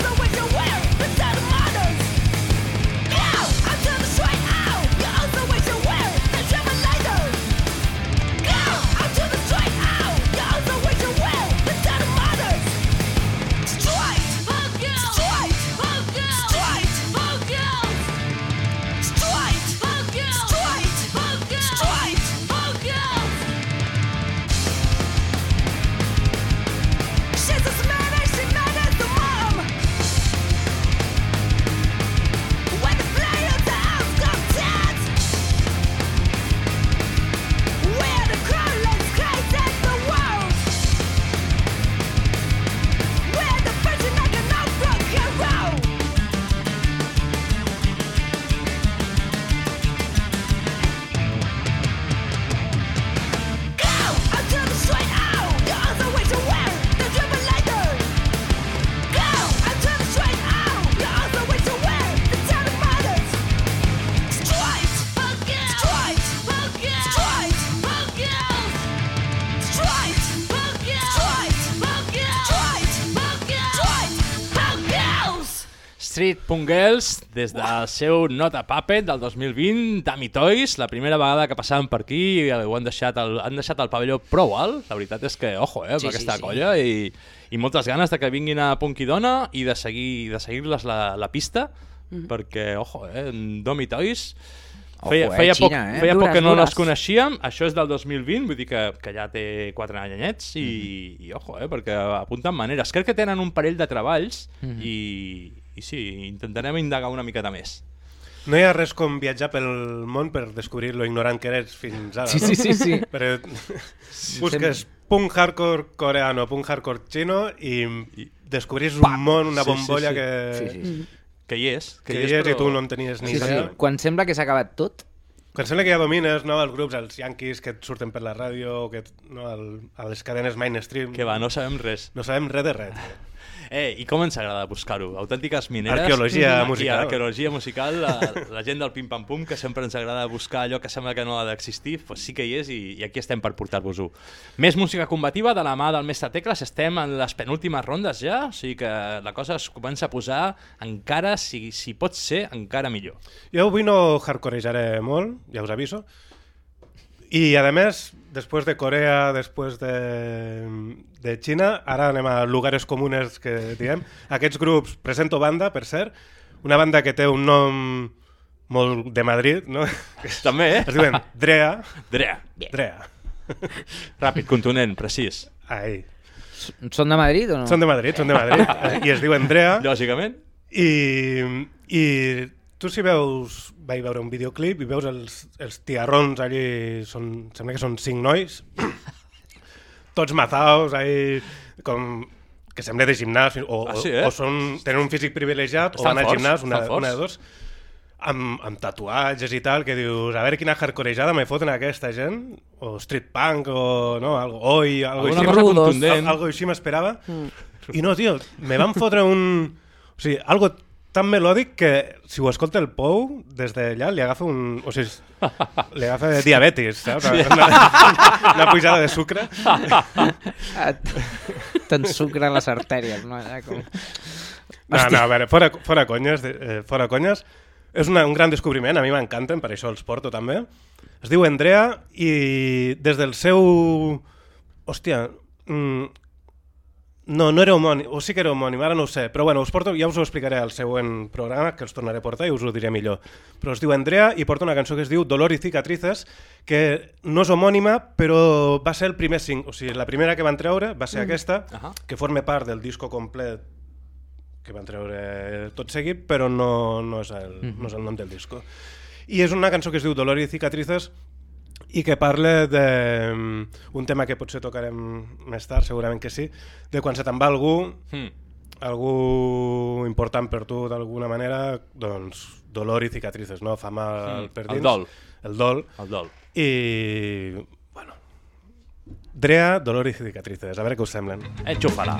Girls, Backstreet Punk Girls, des del seu Not a Puppet del 2020, Dummy Toys, la primera vegada que passaven per aquí, han deixat el pavelló prou alt, la veritat és que, ojo, amb aquesta colla, i moltes ganes de que vinguin a Punkidona i de seguir-les la pista, perquè, ojo, Dummy Toys... Feia poc que no les coneixíem, això és del 2020, vull dir que ja té 4 anyets i ojo, perquè apunten maneres. Crec que tenen un parell de treballs i sí, intentarem indagar una miqueta més. No hi ha res com viatjar pel món per descobrir lo ignorant que eres fins ara, no? Sí. Però busques punk hardcore coreano, punk hardcore xino i descobrís un món, una bombolla que hi és, però... i tu no en tenies ni idea. Quan sembla que s'ha acabat tot? Quan sembla que ja domines, no, els grups, els yankees que et surten per la ràdio, a les cadenes mainstream... Que va, no sabem res. No sabem res de res. I com ens agrada buscar-ho? Autèntiques mineres... Arqueologia musical. Arqueologia musical, la gent del pim-pam-pum, que sempre ens agrada buscar allò que sembla que no ha d'existir, pues sí que hi és i aquí estem per portar-vos-ho. Més música combativa de la mà del mestre Tecles, estem en les penúltimes rondes ja, o sigui que la cosa es comença a posar encara, si pot ser, encara millor. Jo avui no hardcorejaré molt, ja us aviso, i a més, després de Corea, després de Xina, ara anem a lugares comunes que diem. Aquests grups, presento banda, per cert, una banda que té un nom molt de Madrid, no? També, Es diuen Drea. Drea. Ràpid, contundent, precís. Ai. Són de Madrid o no? Són de Madrid, i es diuen Drea. Lògicament. I tu si veus, vaig veure un videoclip i veus els tiarrons allí, sembla que són 5 nois, tots mazaos, com que sembla de gimnàs, o tenen un físic privilegiat, o van al gimnàs, una de dos, amb tatuatges i tal, que dius, a veure quina hardcorejada me foten aquesta gent, o street punk, o no, algo així m'esperava, i no, tio, me van fotre o sigui, algo tan melòdic que si ho escolta el Pou, des d'allà li agafa li agafa diabetis, saps? Una pujada de sucre. T'ensucren les artèries, no? No, a veure, fora conyes, és un gran descobriment, a mi m'encanten, per això els porto també. Es diu Andrea i des del seu... Hòstia... No era homònim, o sí que era homònim, ara no ho sé, però bueno, ja us ho explicaré al següent programa, que els tornaré a portar i us ho diré millor. Però es diu Andrea i porta una cançó que es diu Dolor y Cicatrices, que no és homònima, però va ser el primer single, o sigui, la primera que van treure va ser aquesta, que forma part del disco complet que van treure tot seguit, però no és el nom del disco. I és una cançó que es diu Dolor y Cicatrices, i que parla d'un tema que potser tocarem més tard, segurament que sí, de quan se te'n va algú important per tu d'alguna manera, doncs dolor i cicatrices, no? Fa mal per dins. El dol. I, bueno, Drea, dolor i cicatrices, a veure què us semblen. Enxúfala.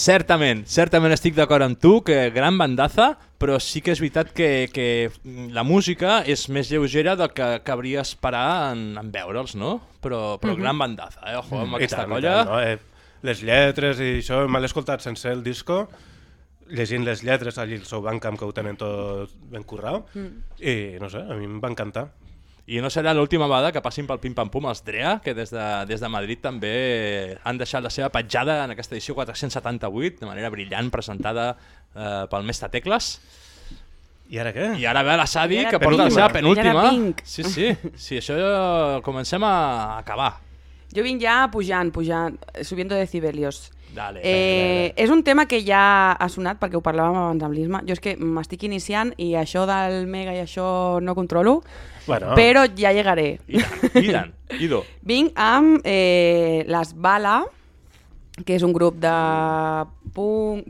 Certament estic d'acord amb tu, que gran bandaza, però sí que és veritat que la música és més lleugera del que cabria esperar en veure'ls, no? Però gran bandaza, ojo, amb aquesta colla. No? Les lletres i això, me l'he escoltat sense el disco, llegint les lletres allí al seu Bandcamp, que ho tenen tot ben currat, i no sé, a mi em va encantar. I no serà l'última vegada que passin pel pim-pam-pum els DREA, que des de Madrid també han deixat la seva petjada en aquesta edició 478, de manera brillant, presentada pel mestre Tecles. I ara què? I ara ve la Sadi, que porta la seva penúltima. Sí, això comencem a acabar. Jo vinc ja pujant, subiendo decibelios. Dale. És un tema que ja ha sonat perquè ho parlàvem abans amb l'Isma. Jo és que m'estic iniciant i això del Mega i això no controlo, però ja llegaré. I tant. Ido. Vinc amb Les Bala, que és un grup de punk,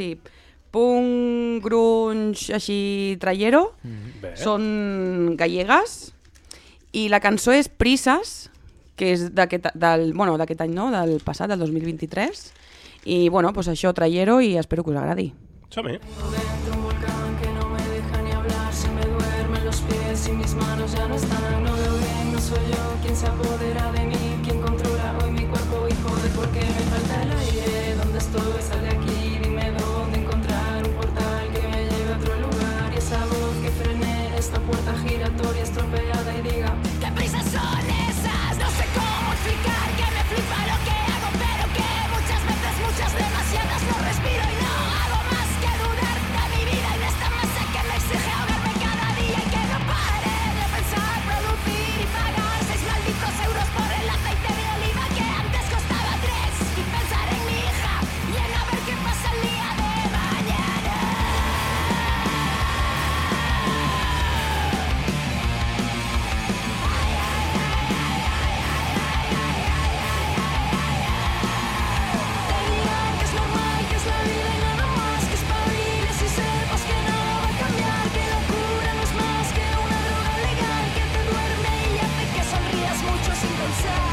punk grunge així trallero. Són gallegues i la cançó és Prises, que és d'aquest any, no? Del passat, del 2023. I bueno, pues això, trallero, i espero que us agradi. Som-hi. Dentro un volcán que no me deja ni hablar, se me duermen los pies y mis manos ya no están. No veo bien, no soy yo quien se apodera de mí, quien controla hoy mi cuerpo y jode porque me falta el aire. ¿Dónde estoy? Sal de aquí, dime dónde encontrar un portal que me lleve a otro lugar. Y esa voz que frene esta puerta giratoria estropeada y diga: ¿qué prisas son esas? No sé cómo explicar que me flipa lo que hago, pero que muchas veces, muchas demasiadas, no respiro y no hago más que dudar de mi vida y de esta masa que me exige ahogarme cada día y que no pare de pensar, producir y pagar 6 malditos euros por el aceite de oliva que antes costaba 3 y pensar en mi hija y en a ver qué pasa el día de mañana. Que es normal, que es la vida y nada más, que espabiles y sepas que no va a cambiar, que la locura no es más que una droga legal que te duerme y hace que sonrías mucho sin pensar.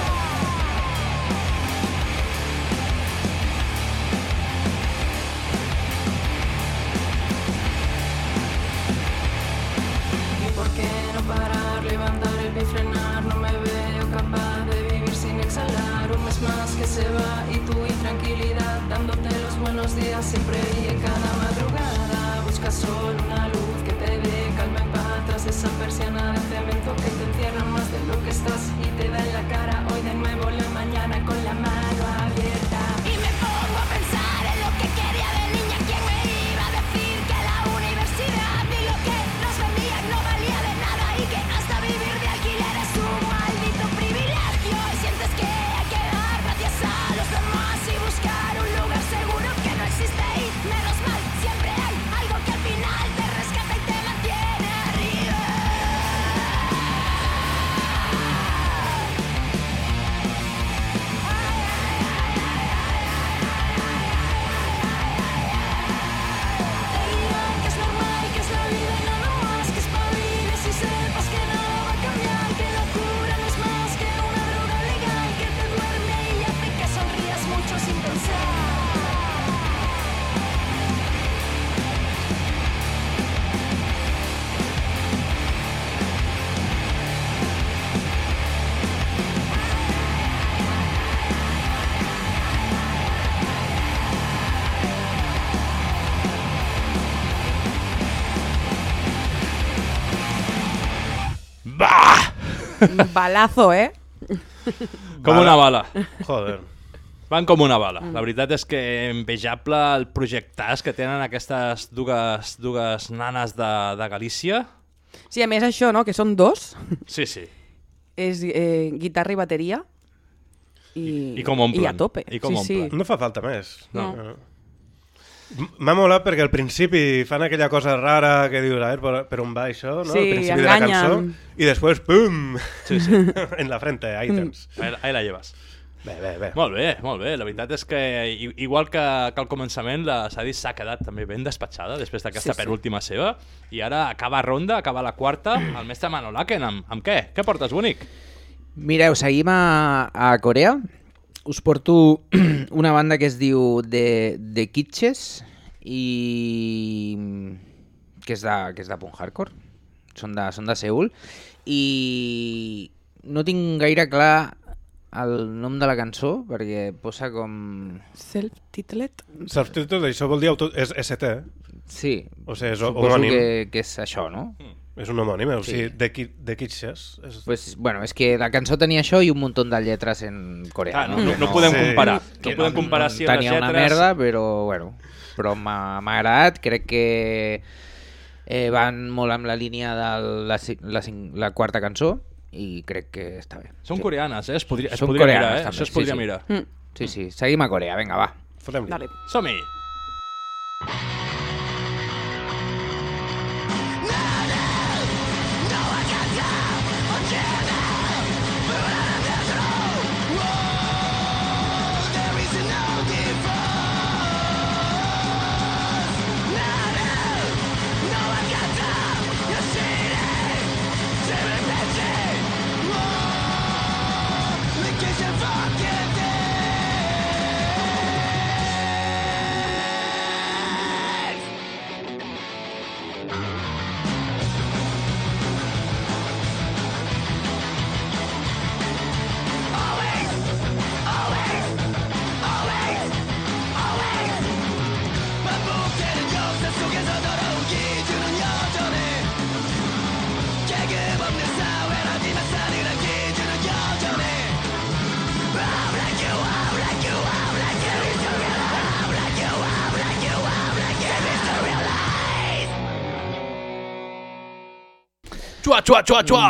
¿Y por qué no parar, levantar el pie y frenar? No me veo capaz de vivir sin exhalar. Un mes más que se va y tu intranquilidad, dándote los buenos días siempre y en cada madrugada. Buscas solo una luz que te dé calma y paz tras esa persiana de cemento que te encierra más de lo que estás y te da en la cara hoy de nuevo la mañana con la mano abierta. Y me pongo a pensar en lo que quería de niña. ¿Quién me iba a decir que la universidad ni lo que nos vendían no valía de nada y que hasta vivir de alquiler es un maldito privilegio? Y sientes que hay que dar gracias a los demás y buscar un lugar seguro que no existe y menos mal, siempre hay algo que al final te rescata y te mantiene arriba. Te dirán que es normal, que es la vida y nada más, que espabiles y sepas que nada va a cambiar, que locura no es más que una droga legal que te duerme y hace que sonrías mucho sin pensar. Bah! Balazo, Com una bala. Joder. Van com una bala. La veritat és que envejable el projectàs que tenen aquestes dues nanes de Galícia. Sí, a més això, no?, que són dos. Sí, sí. És guitarra i bateria. I com omplen. I a tope. I com omplen. No fa falta més. No. M'ha molat perquè al principi fan aquella cosa rara que dius, a veure, per on va això, no? Sí, al principi enganyen. de la cançó, i després, pum! Sí, sí. En la frente, items. Ahí la llevas. Bé. Molt bé. La veritat és que, igual que al començament, la Sadi s'ha quedat també ben despatxada després d'aquesta penúltima seva, i ara acaba ronda, acaba la quarta, el mestre Manolaken, amb què? Què portes, bonic? Mireu, seguim a Corea, Us porto una banda que es diu The Kitches i que és de punk hardcore. Són de Seül i no tinc gaire clar el nom de la cançó perquè posa com... Self-titled? Self-titled, això vol dir és ST, Sí, o sigui, és suposo homònim. que és això, no? És un homònim, o Sí. sigui, The Kitches. Pues, bueno, és que la cançó tenia això i un munt de lletres en coreà. No podem comparar. No podem comparar si les tenia una lletres... merda, però bueno, però m'ha agradat. Crec que van molt amb la línia de la quarta cançó i crec que està bé. Són coreanes, es podria Són mirar, coreanes, també, Això es podria sí. mirar. Sí, seguim a Corea, vinga, va. Fotem-li. Som-hi! Xua!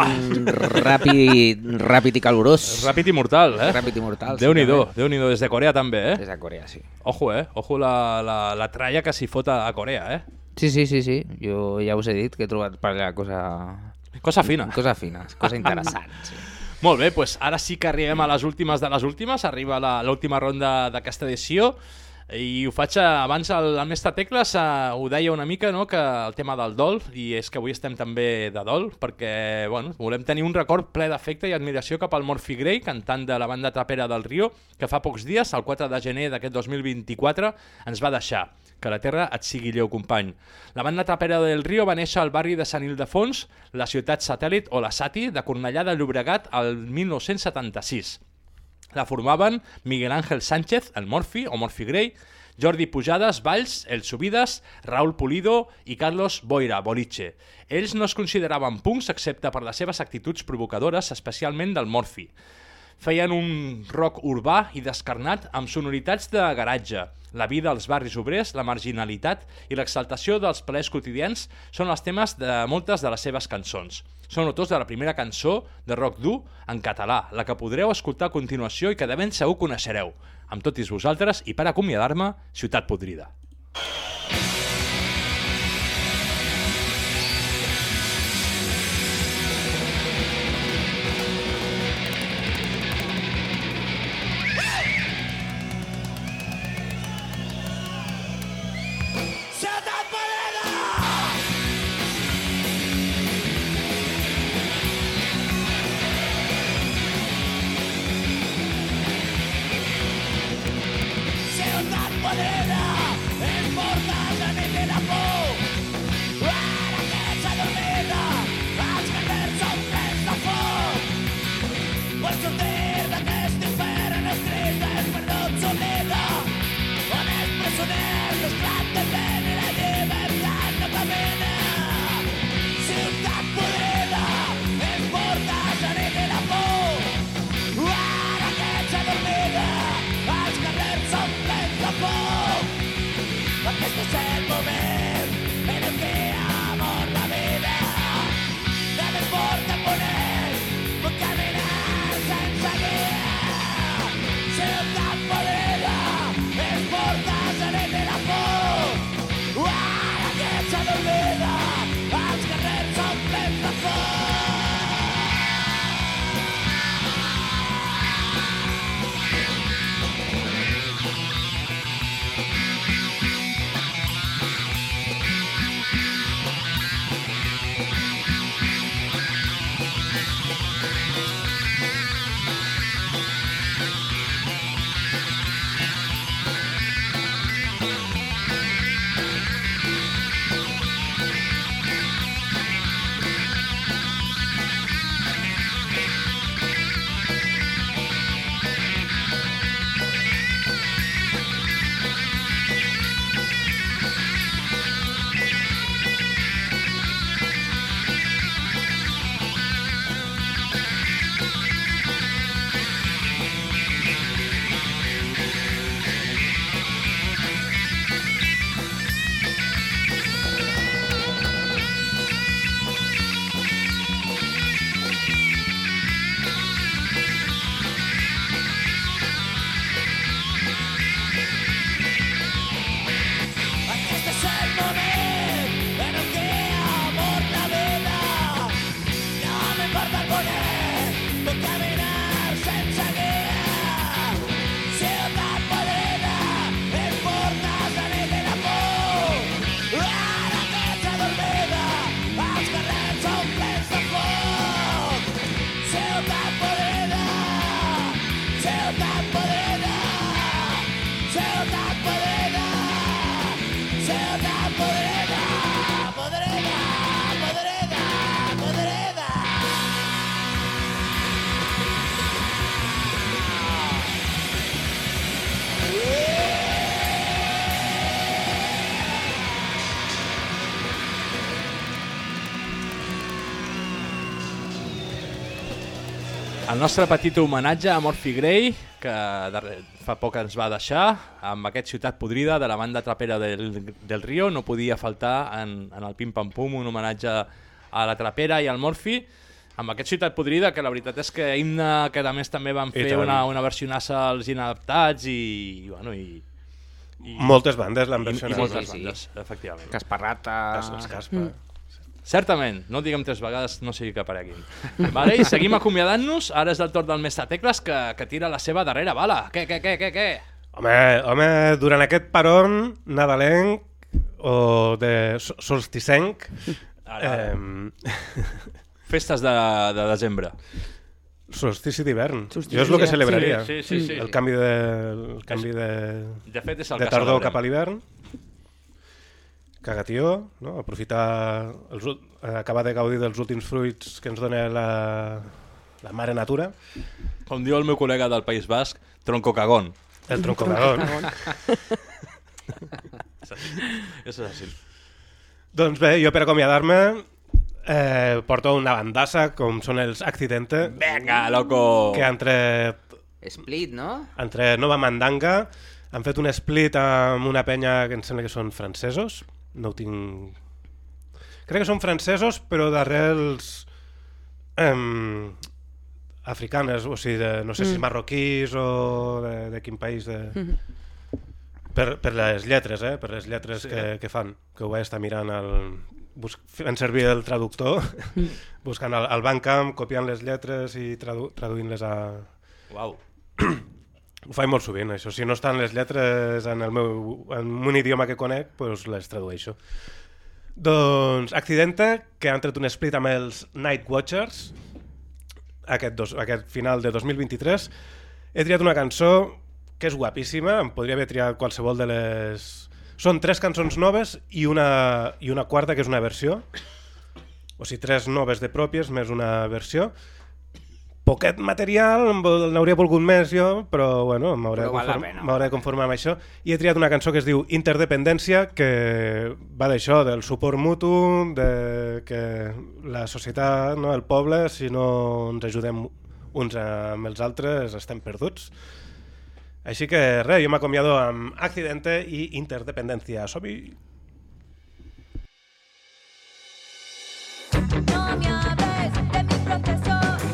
Ràpid i calorós. Ràpid i mortal, eh? Ràpid i mortal. Déu-n'hi-do, Déu-n'hi-do. Des de Corea també, eh? Des de Corea, sí. Ojo, Ojo la tralla que s'hi fot a Corea, eh? Sí. Jo ja us he dit que he trobat per allà Cosa fina. Cosa interessant, sí. Molt bé, doncs ara sí que arribem a les últimes de les últimes. Arriba l'última ronda d'aquesta edició. I ho faig abans, el mestre Tecles ho deia una mica, no?, que el tema del dol, i és que avui estem també de dol, perquè bueno, volem tenir un record ple d'afecte i admiració cap al Morphy Grey, cantant de la banda trapera del Rio, que fa pocs dies, el 4 de gener d'aquest 2024, ens va deixar. Que la terra et sigui lleu, company. La banda trapera del Rio va néixer al barri de Sant Ildefons, la ciutat satèl·lit o la Sati de Cornellà de Llobregat el 1976. La formaven Miguel Ángel Sánchez, el Morphy o Morphy Grey, Jordi Pujades, Valls, El Subidas, Raúl Pulido i Carlos Boira, Boliche. Ells no es consideraven punks excepte per les seves actituds provocadores, especialment del Morphy. Feien un rock urbà i descarnat amb sonoritats de garatge. La vida als barris obrers, la marginalitat i l'exaltació dels plaers quotidians són els temes de moltes de les seves cançons. Són autors de la primera cançó de rock dur en català, la que podreu escoltar a continuació i que de ben segur coneixereu. Amb tots vosaltres i per acomiadar-me, Ciutat Podrida. Ciutat Podrida, es por El nostre petit homenatge a Morphy Gray, que fa poc ens va deixar, amb aquest Ciutat Podrida de la banda trapera del Río. No podia faltar en el Pim Pam Pum un homenatge a la trapera i al Morphy, amb aquest Ciutat Podrida, que la veritat és que himne, que a més també van fer una versionassa als Inadaptats i moltes bandes l'han versionat. I moltes bandes, efectivament. Casparrata... Caspa. Certament, no diguem 3 vegades, no sigui que apareguin. Vale, i seguim acomiadant-nos. Ara és el torn del Mestre Tecles, que tira la seva darrera bala. Què? Home, durant aquest peron nadalenc o de solsticenc... Festes de desembre. Solstici d'hivern. Jo és el que celebraria. Sí. El canvi de fet, és el que tardor celebrem. cap a l'hivern. Cagatió, no? Aprofitar, acabar de gaudir dels últims fruits que ens dona la mare natura. Com diu el meu col·lega del País Basc, tronco cagón. El tronco cagón. És així. Doncs bé, jo per acomiadar-me porto una bandassa com són els Accidente. Venga, loco! Que entre Split, no? Entre Nova Mandanga han fet un split amb una penya que em sembla que són francesos. No ho tinc... Crec que són francesos, però d'arrels africanes, o sigui, no sé si marroquís o de quin país. Per les lletres, per les lletres que fan, que ho vaig estar mirant, fent servir el traductor, buscant el Bandcamp, copiant les lletres i traduint-les a... Uau! Ho faig molt sovint, això. Si no estan les lletres en un idioma que conec, doncs les tradueixo. Doncs Accidente, que han tret un split amb els Night Watchers, aquest final de 2023. He triat una cançó que és guapíssima, em podria haver triat qualsevol de les... Són 3 cançons noves i una quarta, que és una versió. O sigui, 3 noves de pròpies, més una versió. Poquet material, n'hauria volgut més jo, però bueno, m'hauré de conformar amb això. I he triat una cançó que es diu Interdependència, que va d'això, del suport mutu, de que la societat, el poble, si no ens ajudem uns amb els altres, estem perduts. Així que res, jo m'acomiado amb Accidente i Interdependència. Som-hi! No me hables de mi proceso.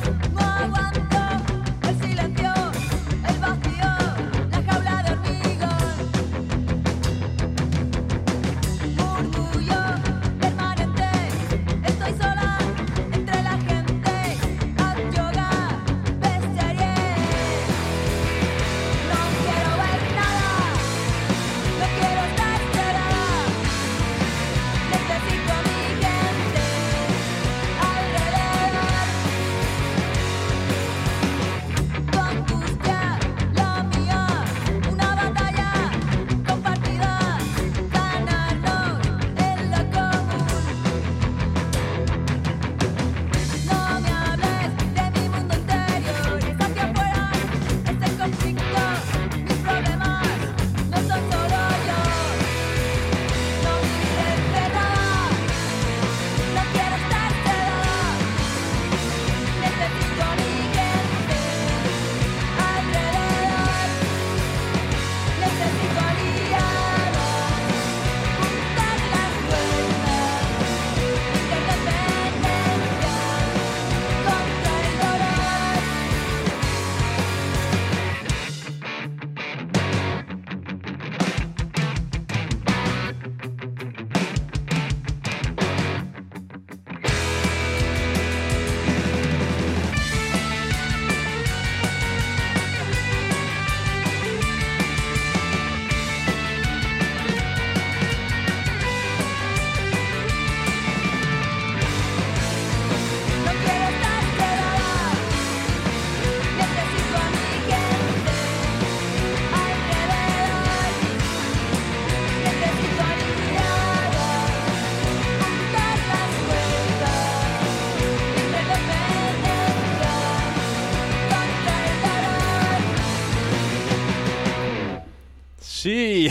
Sí!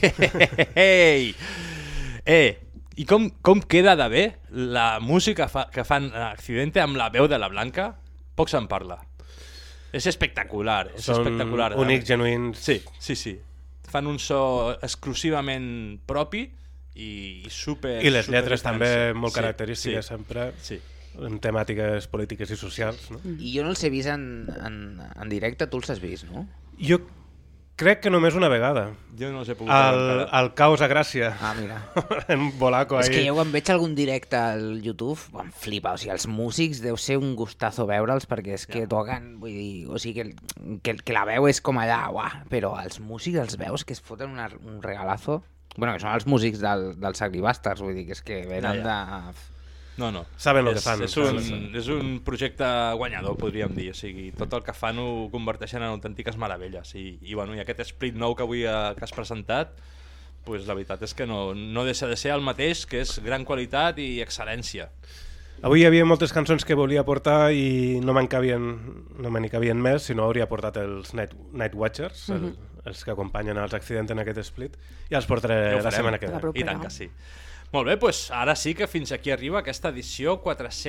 I com queda de bé la música que fan Accidente amb la veu de la Blanca? Poc se'n parla. És espectacular. Són únics, genuïns. Sí. Fan un so exclusivament propi i super... I les lletres també molt característiques sempre, amb temàtiques polítiques i socials. No? I jo no els he vist en directe, tu els has vist, no? Jo crec que només una vegada. Jo no els he pogut veure. Al Caos a Gràcia. Ah, mira. En Bolaco. És que jo quan veig algun directe al YouTube em flipa, o sigui, els músics deu ser un gustazo veure'ls perquè és que toquen, vull dir, o sigui, que la veu és com allà, uah, però els músics els veus que es foten un regalazo, bueno, que són els músics del Sagri Bastards, vull dir, que és que venen de... No. Saben el que fan. És un projecte guanyador, podríem dir. O sigui, tot el que fan ho converteixen en autèntiques meravelles. I aquest split nou que avui que has presentat, pues, la veritat és que no deixa de ser el mateix, que és gran qualitat i excel·lència. Avui hi havia moltes cançons que volia portar i no me n'hi cabien més, sinó hauria portat els Night Watchers, els que acompanyen els accidents en aquest split, i els portaré la setmana que ve. I tant que sí. Molt bé, doncs ara sí que fins aquí arriba aquesta edició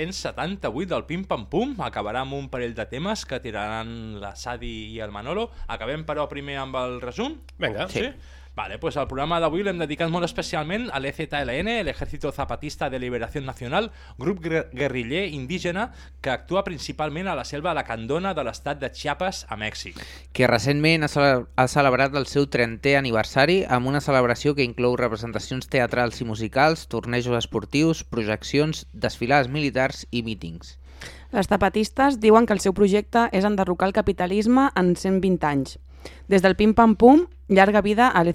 478 del Pim Pam Pum. Acabarà amb un parell de temes que tiraran la Sadi i el Manolo. Acabem, però, primer amb el resum? Vinga. Sí. Vale, pues el programa d'avui l'hem dedicat molt especialment a l'EZLN, l'Ejército Zapatista de Liberación Nacional, grup guerriller indígena que actua principalment a la selva lacandona de l'estat de Chiapas, a Mèxic. Que recentment ha celebrat el seu 30è aniversari amb una celebració que inclou representacions teatrals i musicals, tornejos esportius, projeccions, desfilades militars i mítings. Les zapatistes diuen que el seu projecte és enderrocar el capitalisme en 120 anys. Des del Pim Pam Pum, llarga vida al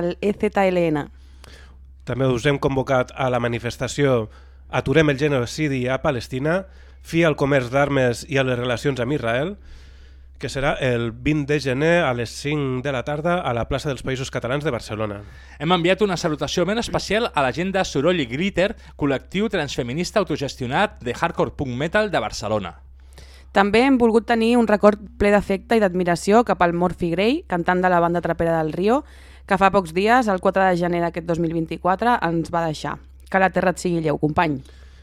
EZLN. També us hem convocat a la manifestació Aturem el genocidi a Palestina, fi al comerç d'armes i a les relacions amb Israel, que serà el 20 de gener a les 5 de la tarda a la plaça dels Països Catalans de Barcelona. Hem enviat una salutació ben especial a la gent de Soroll i Glitter, col·lectiu transfeminista autogestionat de hardcore punk metal de Barcelona. També hem volgut tenir un record ple d'afecte i d'admiració cap al Morphy Grey, cantant de la banda trapera del Rio, que fa pocs dies, el 4 de gener d'aquest 2024, ens va deixar. Que la terra et sigui lleu, company.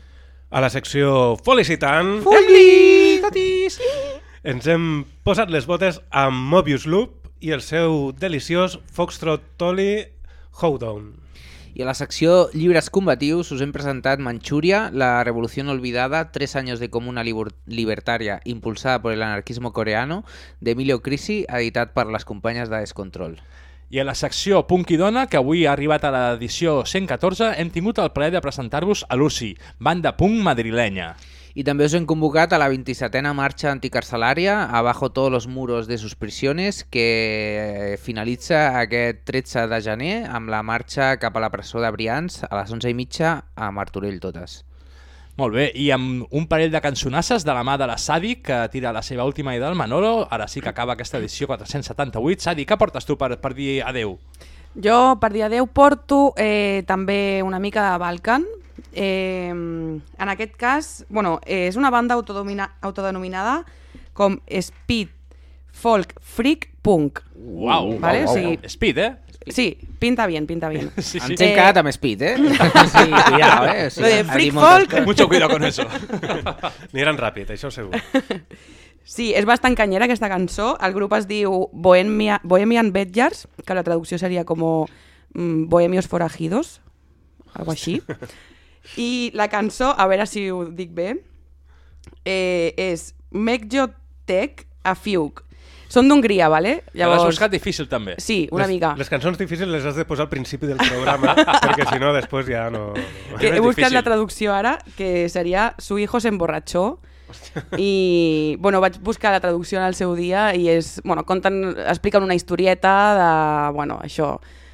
A la secció Felicitant... Felicitats! Ens hem posat les botes amb Mobius Loop i el seu deliciós Foxtrot Tolly Hoedown. I a la secció Llibres combatius us hem presentat Manchuria, la revolución olvidada, 3 años de comuna libertaria impulsada por el anarquismo coreano, de Emilio Crisi, editat per les companyes de Descontrol. I a la secció Punk i Dona, que avui ha arribat a l'edició 114, hem tingut el plaer de presentar-vos a Lucy, banda punk madrilenya. I també us hem convocat a la 27a marxa anticarcelària, Abajo todos los muros de sus prisiones, que finalitza aquest 13 de gener amb la marxa cap a la presó de Brians a les 11:30 a Martorell totes. Molt bé, i amb un parell de cançonasses de la mà de la Sadi, que tira la seva última idea del Manolo, ara sí que acaba aquesta edició 478. Sadi, què portes tu per dir adeu? Jo, per dir adeu, porto també una mica de Balkan. En aquest cas, bueno, és una banda autodenominada com Speed Folk Freak Punk. Uau, vale? Wow. O sigui, Speed, Sí, pinta bien, pinta bien. Sí. Ens hem quedat amb Speed, Sí, cuidado, O sigui, Freak Folk... Mucho cuidado con eso. Aniran ràpid, això segur. Sí, és bastant canyera aquesta cançó. El grup es diu Bohemian Bedjars, que la traducció seria com Bohemios forajidos, algo així. I la cançó, a veure si ho dic bé, és Mekjo Tek a Fiuk. Són d'Hongria, ¿vale? Llavors... L'has buscat difícil, també. Sí, una mica. Les cançons difícils les has de posar al principi del programa, perquè si no, després ja no... He buscat la traducció ara, que seria Su hijo se emborrachó, i bueno, vaig buscar la traducció en el seu dia i és, bueno, expliquen una historieta de, bueno, això,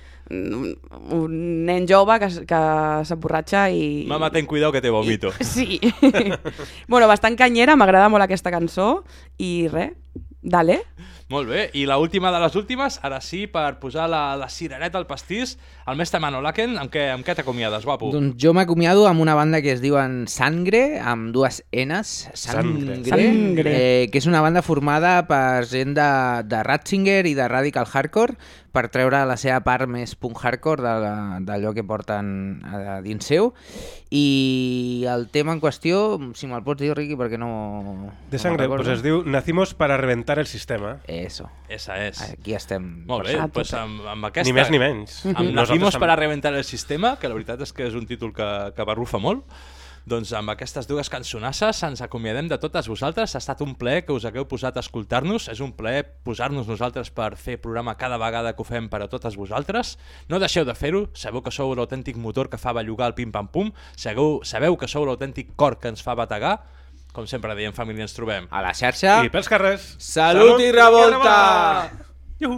un nen jove que s'emborratxa i... Mama, ten cuidado que te vomito. Sí. Bueno, bastant canyera, m'agrada molt aquesta cançó i res, dale. Molt bé, i l'última de les últimes, ara sí, per posar la cirereta al pastís, El mestre Manolaken, amb què t'acomiades, guapo? Doncs jo m'acomiado amb una banda que es diuen Sangre, amb dues N's, Sangre. Que és una banda formada per gent de Ratzinger i de Radical Hardcore, per treure la seva part més punk hardcore d'allò que porten a dins seu. I el tema en qüestió, si me'l pots dir, Riqui, perquè no... De Sangre, pues es diu Nacimos para reventar el sistema. Eso. Esa és. Aquí estem. Molt bé, doncs amb aquesta... Ni més ni menys. Amb Nacimos para reventar el sistema, que la veritat és que és un títol que barrufa molt. Doncs amb aquestes dues cançonasses ens acomiadem de totes vosaltres. Ha estat un plaer que us hagueu posat a escoltar-nos. És un plaer posar-nos nosaltres per fer programa cada vegada que ho fem per a totes vosaltres. No deixeu de fer-ho. Sabeu que sou l'autèntic motor que fa bellugar el pim-pam-pum. Sabeu que sou l'autèntic cor que ens fa bategar. Com sempre diem, família, ens trobem a la xarxa i pels carrers. Salut i revolta! Iuhu!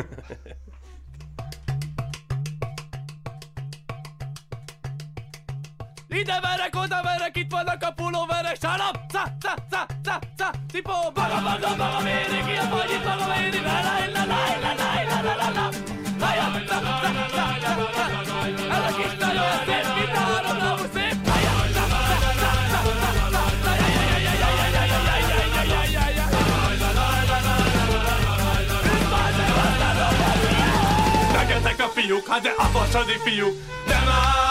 Ide verek, oda verek, itt vannak a pulóverek. Shut up! Tipo, maga éri, ki a vagy itt maga éri. La. Ez a kis nagyon szép gitárom, nagyon szép. Regetek a fiúk, hát de a fasadi fiúk. De már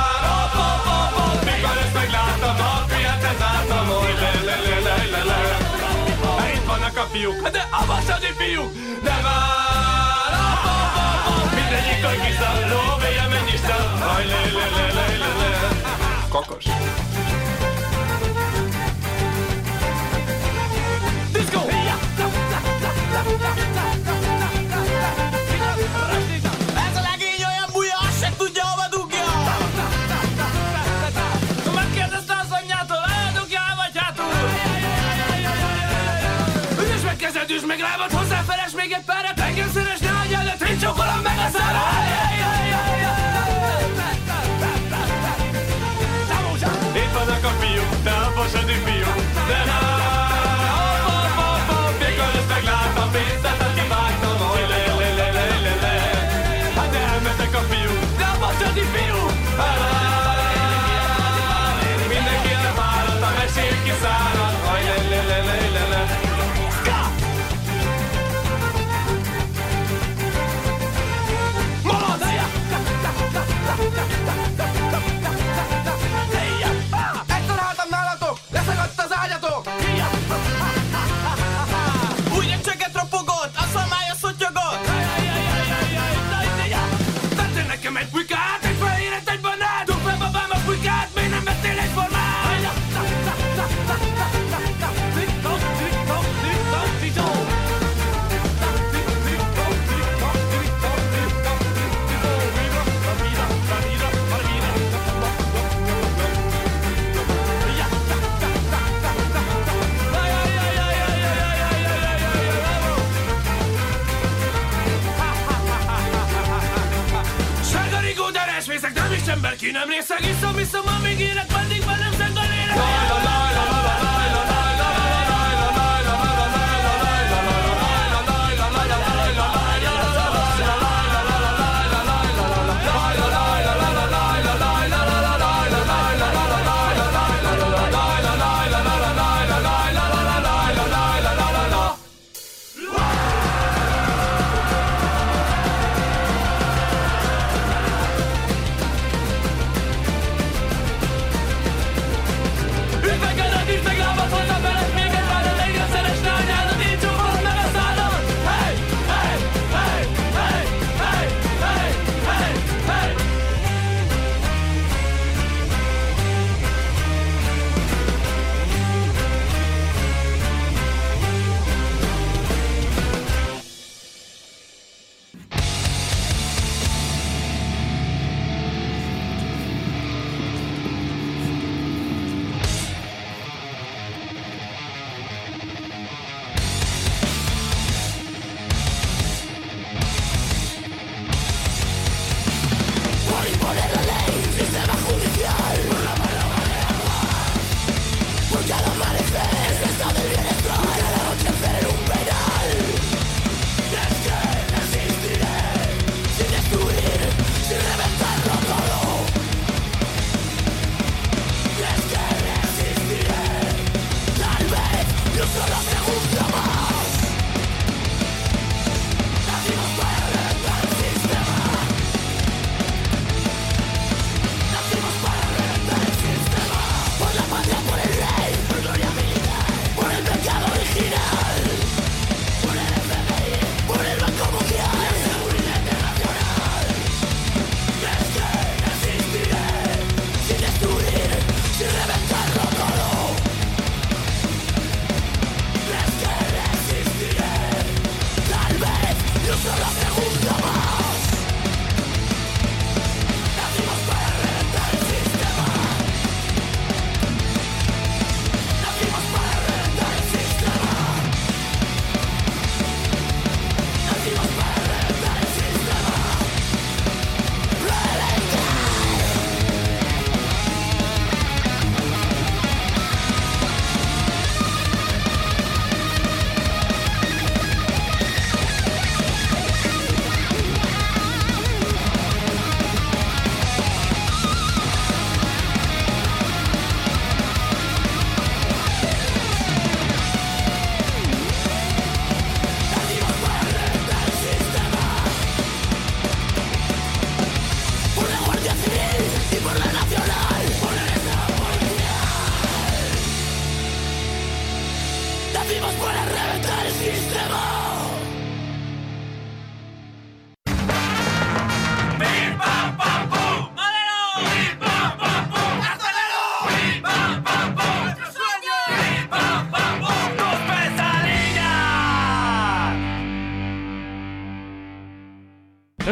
mikor ezt meglátom, a fiát ez álltam, hogy le. Itt vannak a fiúk, hát de a vasadi fiúk. De már mindegyik a kiszálló, vége mennyi szám. Haj, le. Kokos. Disco! Ez a legény olyan buja, azt se tudja, hova dugja. Megkérdezte az anyjától, eldugjál vagy hátul. Ügyes meg kezed, üsd meg lábad, hozzáfeles még egy párat. Engem színes, ne adj el, de én csókolom meg a szárat. Itt vannak a fiúk, de a fasadi fiúk. De mikor ezt megláttam, pénzet, aki vágtam, hogy le. Hát elmentek a fiúk, de a fasadi fiúk. Mindenki elfáradt, a mesél kiszárad, hogy le. Maradj!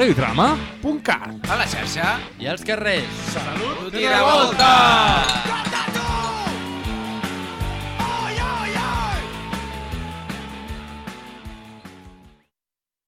radiotrama.cat. A la xarxa i als carrers. Salut i revolta!